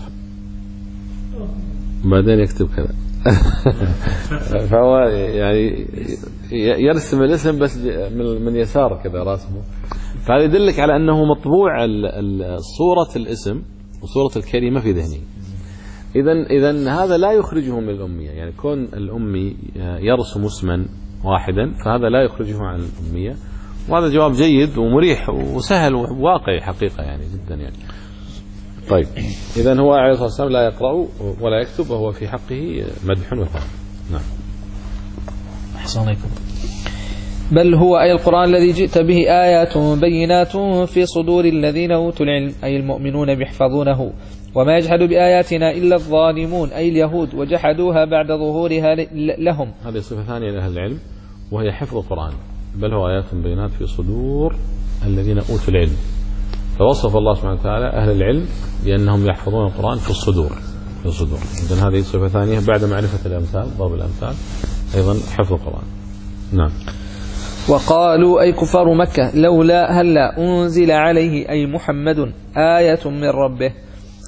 وبعدين يكتب كذا. فهو يعني يرسم الاسم بس من يسار كذا راسمه. فهذا يدلك على أنه مطبوع صورة الاسم وصورة الكلمة في ذهنه. إذن إذن هذا لا يخرجه من الأمية، يعني كون الأمي يرسم اسما واحدا فهذا لا يخرجه عن الأمية، وهذا جواب جيد ومريح وسهل وواقعي حقيقة يعني جدا يعني. طيب إذن هو عليه الصلاة والسلام لا يقرأ ولا يكتب، وهو في حقه مدح وثناء. نعم. أحسن عليكم. بل هو أي القرآن الذي جئت به آيات بينات في صدور الذين أوتوا العلم، أي المؤمنون بيحفظونه. وما يجحد بآياتنا إلا الظالمون، أي اليهود، وجحدوها بعد ظهورها لهم. هذه صفة ثانية لأهل العلم، وهي حفظ القرآن. بل هو آيات بينات في صدور الذين أوتوا العلم، فوصف الله سبحانه وتعالى أهل العلم بأنهم يحفظون القرآن في الصدور في الصدور. إذن هذه صفة ثانية بعد معرفة الأمثال، ضرب الأمثال، أيضا حفظ القرآن. نعم. وقالوا أي كفار مكة لولا هلا أنزل عليه أي محمد آية من ربه،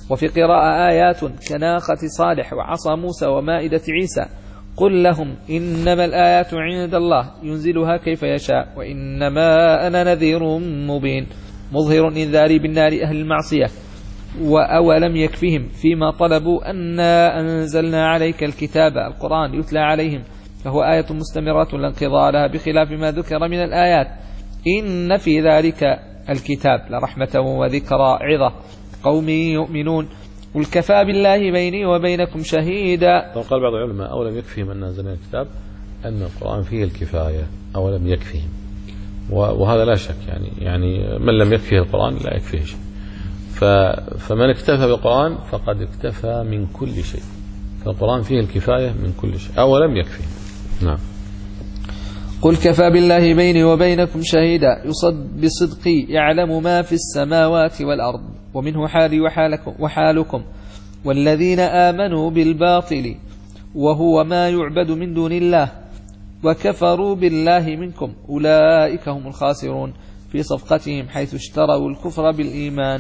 وفي قراءة آيات كناقة صالح وعصا موسى ومائدة عيسى. قل لهم إنما الآيات عند الله ينزلها كيف يشاء وإنما أنا نذير مبين مظهر إنذاري بالنار أهل المعصية. وأولم يكفهم فيما طلبوا أنا أنزلنا عليك الكتاب القرآن يتلى عليهم فهو آية مستمرة لا انقضاء لها بخلاف ما ذكر من الآيات إن في ذلك الكتاب لرحمة وذكرى عظة قوم يؤمنون. قل كفى بالله بيني وبينكم شهيدا. وقال بعض العلماء أولم يكفيهم أن أنزلنا الكتاب أن القرآن فيه الكفاية أولم يكفيهم، وهذا لا شك يعني يعني من لم يكفيه القرآن لا يكفيه شيء، فمن اكتفى بالقرآن فقد اكتفى من كل شيء، فالقرآن فيه الكفاية من كل شيء أولم يكفيهم. نعم. قل كفى بالله بيني وبينكم شهيدا يصد بصدقي يعلم ما في السماوات والأرض ومنه حالي وحالكم, وحالكم والذين آمنوا بالباطل وهو ما يعبد من دون الله وكفروا بالله منكم أولئك هم الخاسرون في صفقتهم حيث اشتروا الكفر بالإيمان.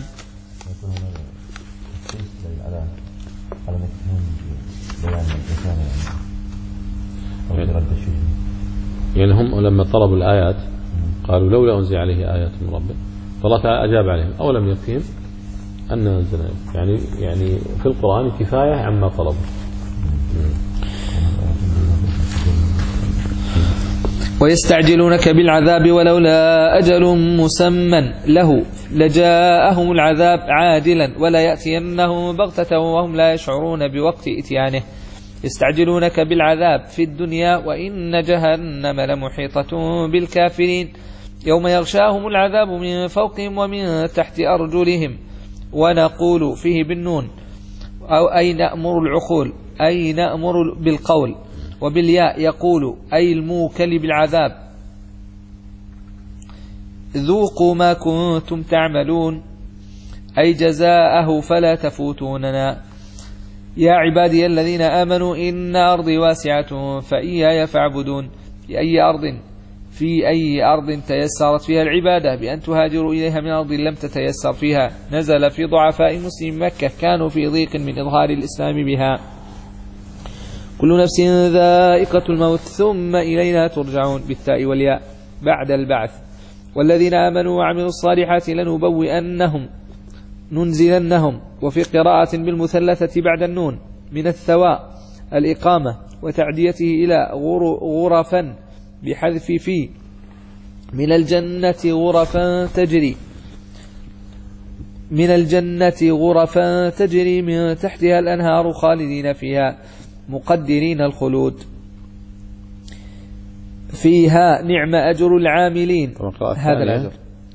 يعني هم لما طلبوا الآيات قالوا لولا أنزل عليه آيات من ربه، فالله تعالى أجاب عليهم أولم يكفيهم أن أنزلنا، يعني يعني في القرآن كفاية عما طلبوا. ويستعجلونك بالعذاب ولولا أجل مسمى له لجاءهم العذاب عاجلا ولا يأتينهم بغتة وهم لا يشعرون بوقت إتيانه. يستعجلونك بالعذاب في الدنيا وإن جهنم لمحيطة بالكافرين يوم يغشاهم العذاب من فوقهم ومن تحت أرجلهم ونقول فيه بالنون أو أي نأمر العقول أي نأمر بالقول، وبالياء يقول أي الموكل بالعذاب ذوقوا ما كنتم تعملون أي جزاءه فلا تفوتوننا. يا عبادي الذين آمنوا إن أرضي واسعة فإياي فاعبدون. في أي أرض في أي أرض تيسرت فيها العبادة بأن تهاجروا إليها من أرض لم تتيسر فيها نزل في ضعفاء مسلم مكة كانوا في ضيق من إظهار الإسلام بها. كل نفس ذائقة الموت ثم إلينا ترجعون بالتاء والياء بعد البعث. والذين آمنوا وعملوا الصالحات لنبوئنهم ننزلنهم. وفي قراءة بالمثلثة بعد النون من الثواء الإقامة وتعديته إلى غرفا بحذف في من الجنة غرفا تجري من الجنة غرفا تجري من تحتها الأنهار خالدين فيها مقدرين الخلود فيها نعم أجر العاملين. هذا الأجر.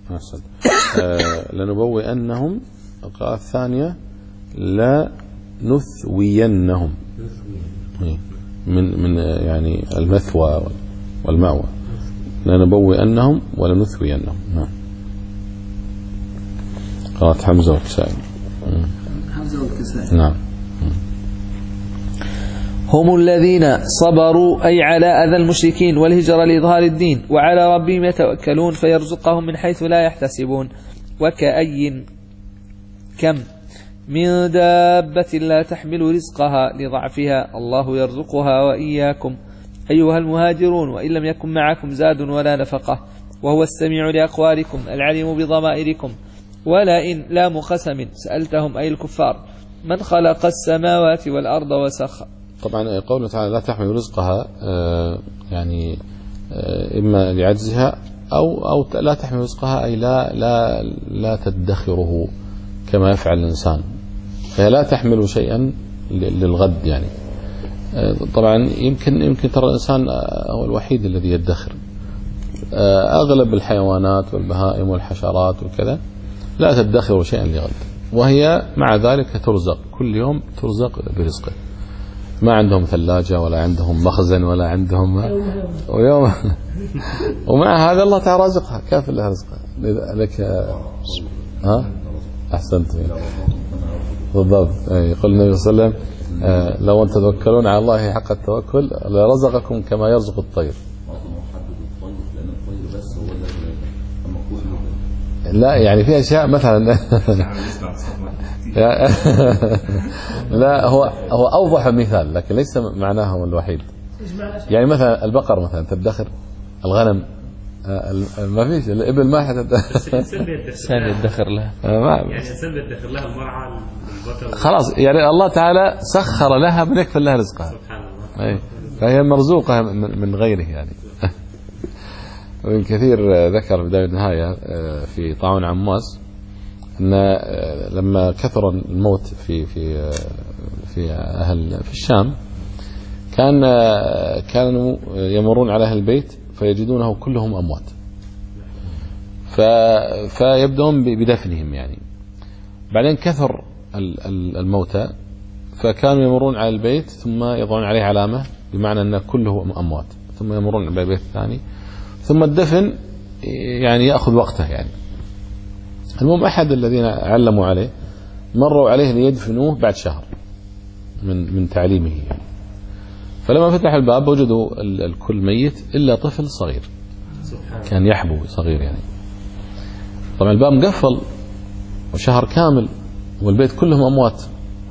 آه لنبوئنهم. القراءة الثانية لا نثوينهم من من يعني المثوى والمأوى لنبوئنهم ولنثوينهم. نعم. قراءة حمزة والكسائي. حمزة والكسائي. نعم. هم الذين صبروا أي على أذى المشركين والهجرة لإظهار الدين وعلى ربهم يتوكلون فيرزقهم من حيث لا يحتسبون. وكأي كم من دابة لا تحمل رزقها لضعفها الله يرزقها وإياكم أيها المهاجرون وإن لم يكن معكم زاد ولا نفقة وهو السميع لأقوالكم العليم بضمائركم. ولئن لام قسم سألتهم أي الكفار من خلق السماوات والأرض وسخر. طبعا قوله تعالى لا تحمل رزقها آه يعني آه إما لعجزها أو أو لا تحمل رزقها أي لا لا لا تدخره كما يفعل الإنسان، فهي لا تحمل شيئا للغد يعني. آه طبعا يمكن يمكن ترى الإنسان هو الوحيد الذي يدخر. آه أغلب الحيوانات والبهائم والحشرات وكذا لا تدخر شيئا لغد، وهي مع ذلك ترزق كل يوم ترزق برزقه. ما عندهم ثلاجة ولا عندهم مخزن ولا عندهم ويوم ومع هذا الله تعالى رزقها كافل لها رزقها لك. ها أحسنت بالضبط. يقول النبي صلى الله عليه وسلم لو أن تتوكلون على الله حق التوكل لرزقكم كما يرزق الطير. لا يعني في أشياء مثلا لا هو هو أوضح مثال لكن ليس معناه الوحيد. يعني مثلا البقر مثلا تدخر، الغنم ما فيش، الإبل ما حتدخر. الإنسان يدخر لها، يعني الإنسان يدخر لها المرعى خلاص. يعني الله تعالى سخر لها من يكفل لها رزقها، سبحان الله. فهي مرزوقة من غيره يعني. وابن كثير ذكر في بداية النهاية في طاعون عمواس أن لما كثر الموت في في في أهل في الشام كان كانوا يمرون على أهل البيت فيجدونه كلهم أموات، فيبدأون بدفنهم. يعني بعدين كثر الموتى فكانوا يمرون على البيت ثم يضعون عليه علامة بمعنى أن كله أموات، ثم يمرون على البيت الثاني، ثم الدفن يعني يأخذ وقته. يعني المهم أحد الذين علموا عليه مروا عليه ليدفنوه بعد شهر من من تعليمه يعني. فلما فتح الباب وجدوا الكل ميت إلا طفل صغير كان يحبو صغير يعني. طبعا الباب مقفل وشهر كامل والبيت كلهم أموات،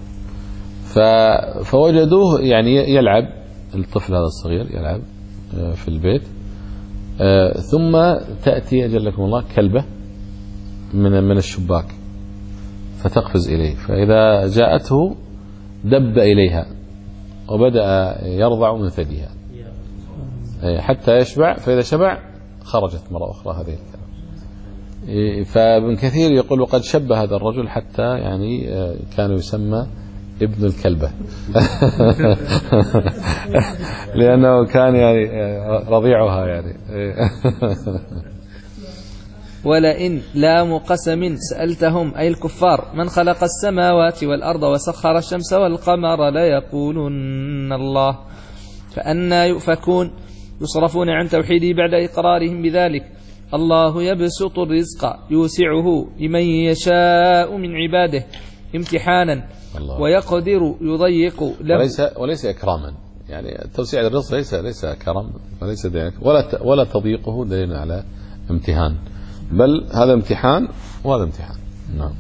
فوجدوه يعني يلعب الطفل هذا الصغير يلعب في البيت، ثم تأتي أجلكم الله كلبة من من الشباك فتقفز إليه، فإذا جاءته دب إليها وبدأ يرضع من ثديها حتى يشبع، فإذا شبع خرجت مرة أخرى هذه الكلمة. فابن كثير يقول وقد شبه هذا الرجل حتى يعني كان يسمى ابن الكلبة لأنه كان يعني رضيعها يعني. ولئن لام قسم سألتهم أي الكفار من خلق السماوات والأرض وسخر الشمس والقمر ليقولن الله فأنا يؤفكون. يصرفون عن توحيده بعد إقرارهم بذلك. الله يبسط الرزق يوسعه لمن يشاء من عباده امتحانا الله. ويقدر يضيق له وليس وليس إكراما. يعني توسيع الرزق ليس ليس كرم وليس ذلك ولا ولا تضييقه دليل على امتحان، بل هذا امتحان وهذا امتحان. نعم.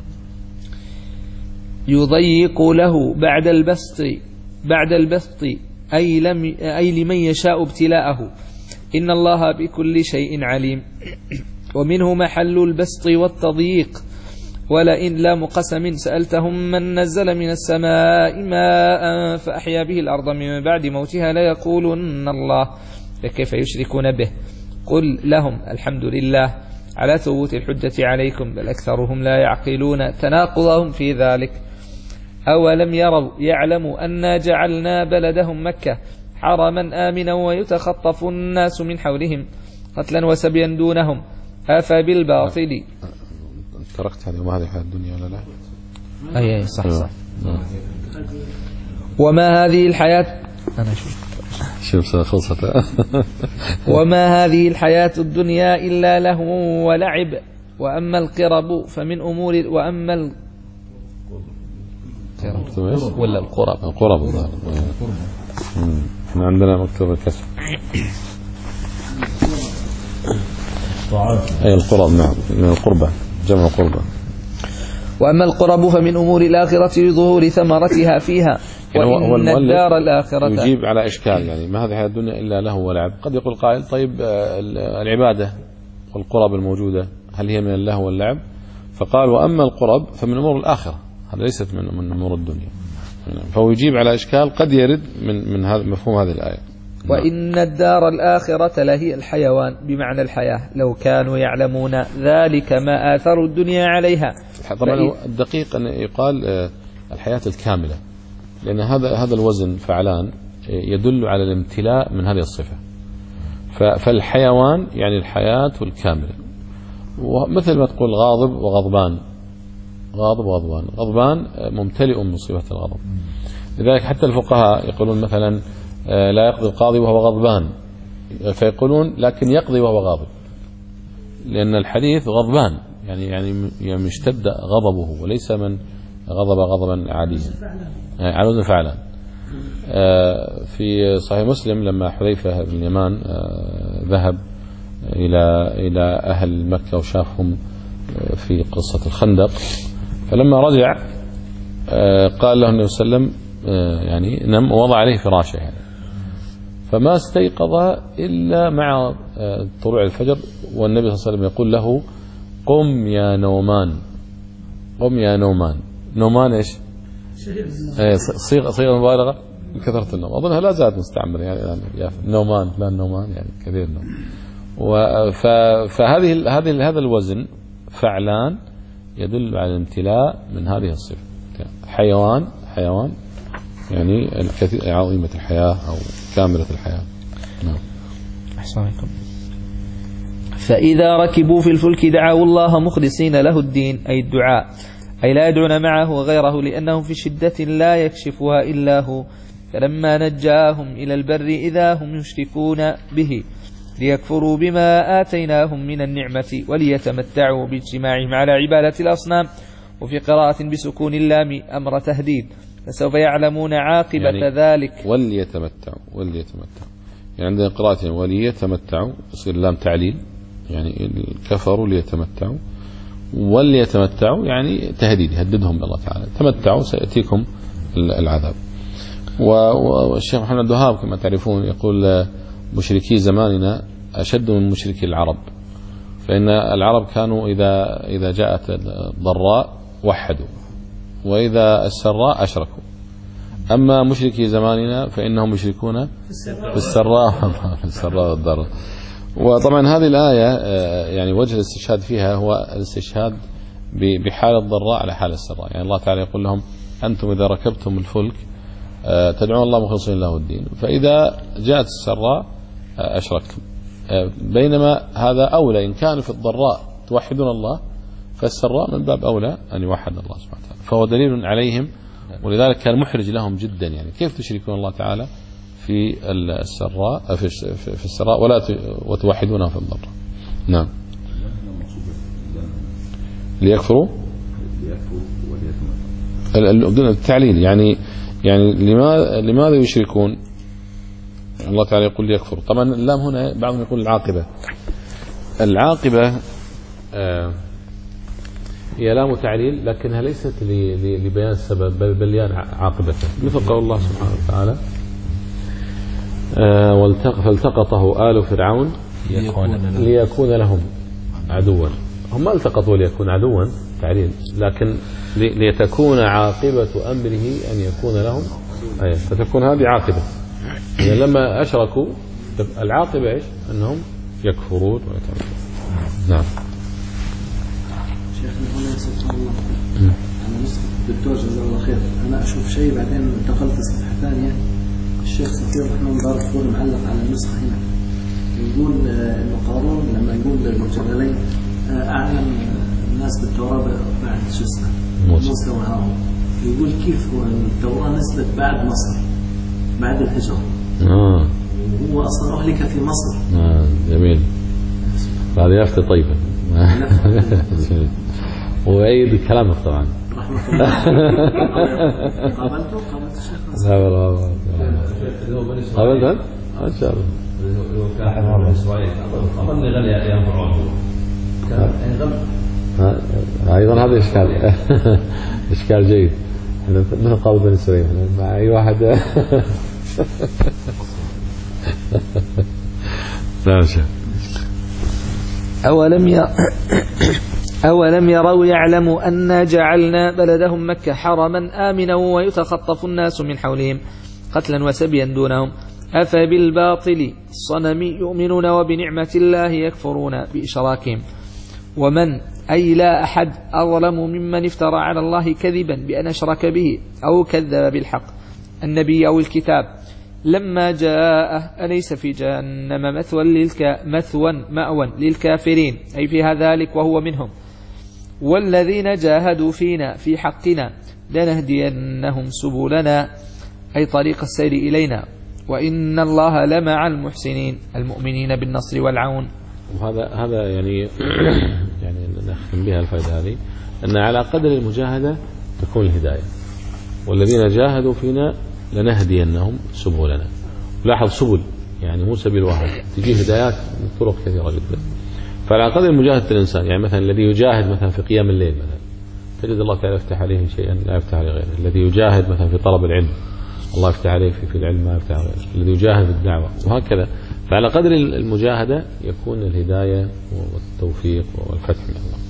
يضيق له بعد البسط بعد البسط أي لم أي لمن يشاء ابتلاءه. إن الله بكل شيء عليم. ومنه محل البسط والتضييق. ولئن لام قسم سألتهم من نزل من السماء ماء فأحيا به الأرض من بعد موتها ليقولن الله فكيف يشركون به. قل لهم الحمد لله على ثبوت الحجة عليكم بل أكثرهم لا يعقلون تناقضهم في ذلك. أولم يروا يعلموا أنا جعلنا بلدهم مكة حرما آمنا ويتخطف الناس من حولهم قتلا وسبيا دونهم أفبالباطل. تركت هذه وما هذه الحياة الدنيا ولا لا؟ أي أي صح صح. وما هذه الحياة أنا شوف شوف خلصت. وما هذه الحياة الدنيا إلا لهو ولعب وأما القرب فمن أمور وأما ال... ولا القرب القرب الظاهر. احنا عندنا مكتوب الكسر. أي القرب نعم من القربة جمع قربة. وأما القرب فمن أمور الآخرة لظهور ثمرتها فيها. يعني وإن الدار الآخرة يجيب على إشكال يعني ما هذه الدنيا إلا له ولعب. قد يقول قائل طيب العبادة والقرب الموجودة هل هي من اللهو واللعب؟ فقال وأما القرب فمن أمور الآخرة هذا ليست من من أمور الدنيا. فهو يجيب على إشكال قد يرد من من هذا مفهوم هذه الآية. وإن الدار الآخرة لهي الحيوان بمعنى الحياة لو كانوا يعلمون ذلك ما آثروا الدنيا عليها. طبعا الدقيق أن يقال الحياة الكاملة لأن هذا هذا الوزن فعلان يدل على الامتلاء من هذه الصفة. فالحيوان يعني الحياة الكاملة ومثل ما تقول غاضب وغضبان غاضب وغضبان غضبان ممتلئ من صفة الغضب. لذلك حتى الفقهاء يقولون مثلا لا يقضي القاضي وهو غضبان فيقولون لكن يقضي وهو غاضب لأن الحديث غضبان يعني يعني اشتد غضبه وليس من غضب غضبا عاديا على وزن فعلا. في صحيح مسلم لما حذيفة بن اليمان ذهب إلى إلى أهل مكة وشافهم في قصة الخندق فلما رجع قال له النبي صلى الله عليه وسلم يعني نم ووضع عليه فراشه يعني، فما استيقظ إلا مع طلوع الفجر، والنبي صلى الله عليه وسلم يقول له قم يا نومان، قم يا نومان. نومان إيش؟ صيغة صيغة مبالغة كثرة النوم، أظنها لا زالت مستعملة يعني الآن، نومان فلان نومان يعني كثير نوم. فهذه هذه هذا الوزن فعلان يدل على الامتلاء من هذه الصفة. حيوان حيوان يعني الكثير عظيمة الحياة أو كاملة الحياة. نعم. أحسن عليكم. فإذا ركبوا في الفلك دعوا الله مخلصين له الدين، أي الدعاء، أي لا يدعون معه غيره لأنهم في شدة لا يكشفها إلا هو. فلما نجاهم إلى البر إذا هم يشركون به ليكفروا بما آتيناهم من النعمة وليتمتعوا باجتماعهم على عبادة الأصنام. وفي قراءة بسكون اللام أمر تهديد، فسوف يعلمون عاقبة يعني ذلك. وليتمتعوا وليتمتعوا يعني عندنا قراءة وليتمتعوا يصير لام تعليل يعني الكفروا ليتمتعوا، وليتمتعوا يعني تهديد يهددهم بالله تعالى، تمتعوا سيأتيكم العذاب. والشيخ محمد الوهاب كما تعرفون يقول مشركي زماننا أشد من مشركي العرب، فإن العرب كانوا إذا إذا جاءت الضراء وحدوا، وإذا السراء أشركوا. أما مشركي زماننا فإنهم يشركون في السراء في السراء والضراء. وطبعا هذه الآية يعني وجه الاستشهاد فيها هو الاستشهاد بحال الضراء على حال السراء. يعني الله تعالى يقول لهم أنتم إذا ركبتم الفلك تدعون الله مخلصين له الدين، فإذا جاءت السراء أشركتم. بينما هذا أولى، إن كان في الضراء توحدون الله فالسراء من باب أولى أن يوحد الله سبحانه وتعالى، فهو دليل عليهم. ولذلك كان محرج لهم جدا، يعني كيف تشركون الله تعالى في السراء في في السراء ولا وتوحدونها في الضراء. نعم. ليكفروا ليكفروا التعليل يعني يعني لماذا لماذا يشركون؟ الله تعالى يقول ليكفروا. طبعا اللام هنا بعضهم يقول العاقبة. العاقبة آه هي لام تعليل لكنها ليست لبيان السبب بل بيان عاقبته، مثل قول الله سبحانه وتعالى آه فالتقطه آل فرعون ليكون لهم عدوا. هم ما التقطوا ليكون عدوا تعليل، لكن لتكون عاقبة أمره أن يكون لهم أي فتكون هذه عاقبة. يعني لما أشركوا العاقبة إيش؟ أنهم يكفرون ويتركون. نعم. شيخنا هنا سبحان الله أنا نسخة الدكتور جزاه الله خير، أنا أشوف شيء بعدين انتقلت صفحة ثانية الشيخ صفي رحمه الله يقول معلق على النسخة هنا يقول إنه قارون لما يقول للجلالين أعلم الناس بالتوراة بعد شو اسمه موسى وهارون، يقول كيف هو التوراة نزلت بعد مصر بعد الهجرة آه. وهو أصلا أهلك في مصر. آه. جميل. هذه لفتة طيبة وأيد كلامك طبعا. رحمة الله. قابلته قابلت الشيخ. لا والله قابلته ما شاء الله. أظن غني أيام فرعون. أيضا هذا إشكال إشكال جيد. مثل قول بني إسرائيل مع أي واحد. لا شيء. أولم ي... أولم يروا يعلموا أنا جعلنا بلدهم مكة حرما آمنا ويتخطف الناس من حولهم قتلا وسبيا دونهم أفبالباطل الصنم يؤمنون وبنعمة الله يكفرون بإشراكهم. ومن أي لا أحد أظلم ممن افترى على الله كذبا بأن أشرك به أو كذب بالحق النبي أو الكتاب لما جاءه أليس في جهنم مثوى للك مثوى مأوى للكافرين أي فيها ذلك وهو منهم. والذين جاهدوا فينا في حقنا لنهدينهم سبلنا أي طريق السير إلينا وإن الله لمع المحسنين المؤمنين بالنصر والعون. وهذا هذا يعني يعني نختم بها الفائدة هذه أن على قدر المجاهدة تكون الهداية. والذين جاهدوا فينا لنهدينهم سبلنا. لاحظ سبل يعني مو سبيل واحد، تجي هدايات من طرق كثيرة جدا. فعلى قدر مجاهدة الإنسان يعني مثلا الذي يجاهد مثلا في قيام الليل مثلا تجد الله تعالى يفتح عليه شيئا لا يفتح عليه غيره. الذي يجاهد مثلا في طلب العلم الله يفتح عليه في العلم ما يفتح عليه غيره. الذي يجاهد في الدعوة وهكذا. فعلى قدر المجاهدة يكون الهداية والتوفيق والفتح من الله.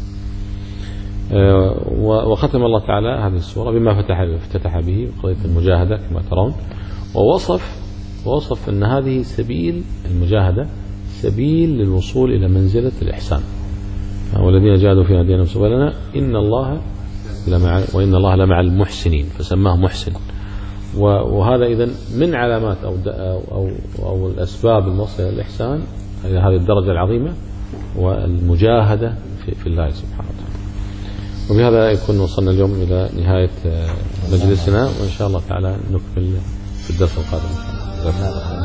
وختم الله تعالى هذه السورة بما فتح افتتح به قضية المجاهدة كما ترون، ووصف ووصف أن هذه سبيل المجاهدة سبيل للوصول إلى منزلة الإحسان. والذين جاهدوا فينا هدينا سبلنا إن الله لمع وإن الله لمع المحسنين، فسماه محسن. وهذا إذن من علامات أو أو أو الأسباب الموصلة إلى الإحسان إلى هذه الدرجة العظيمة والمجاهدة في, في الله سبحانه وتعالى. وبهذا يكون وصلنا اليوم إلى نهاية مجلسنا، وإن شاء الله تعالى نكمل في الدرس القادم إن شاء الله.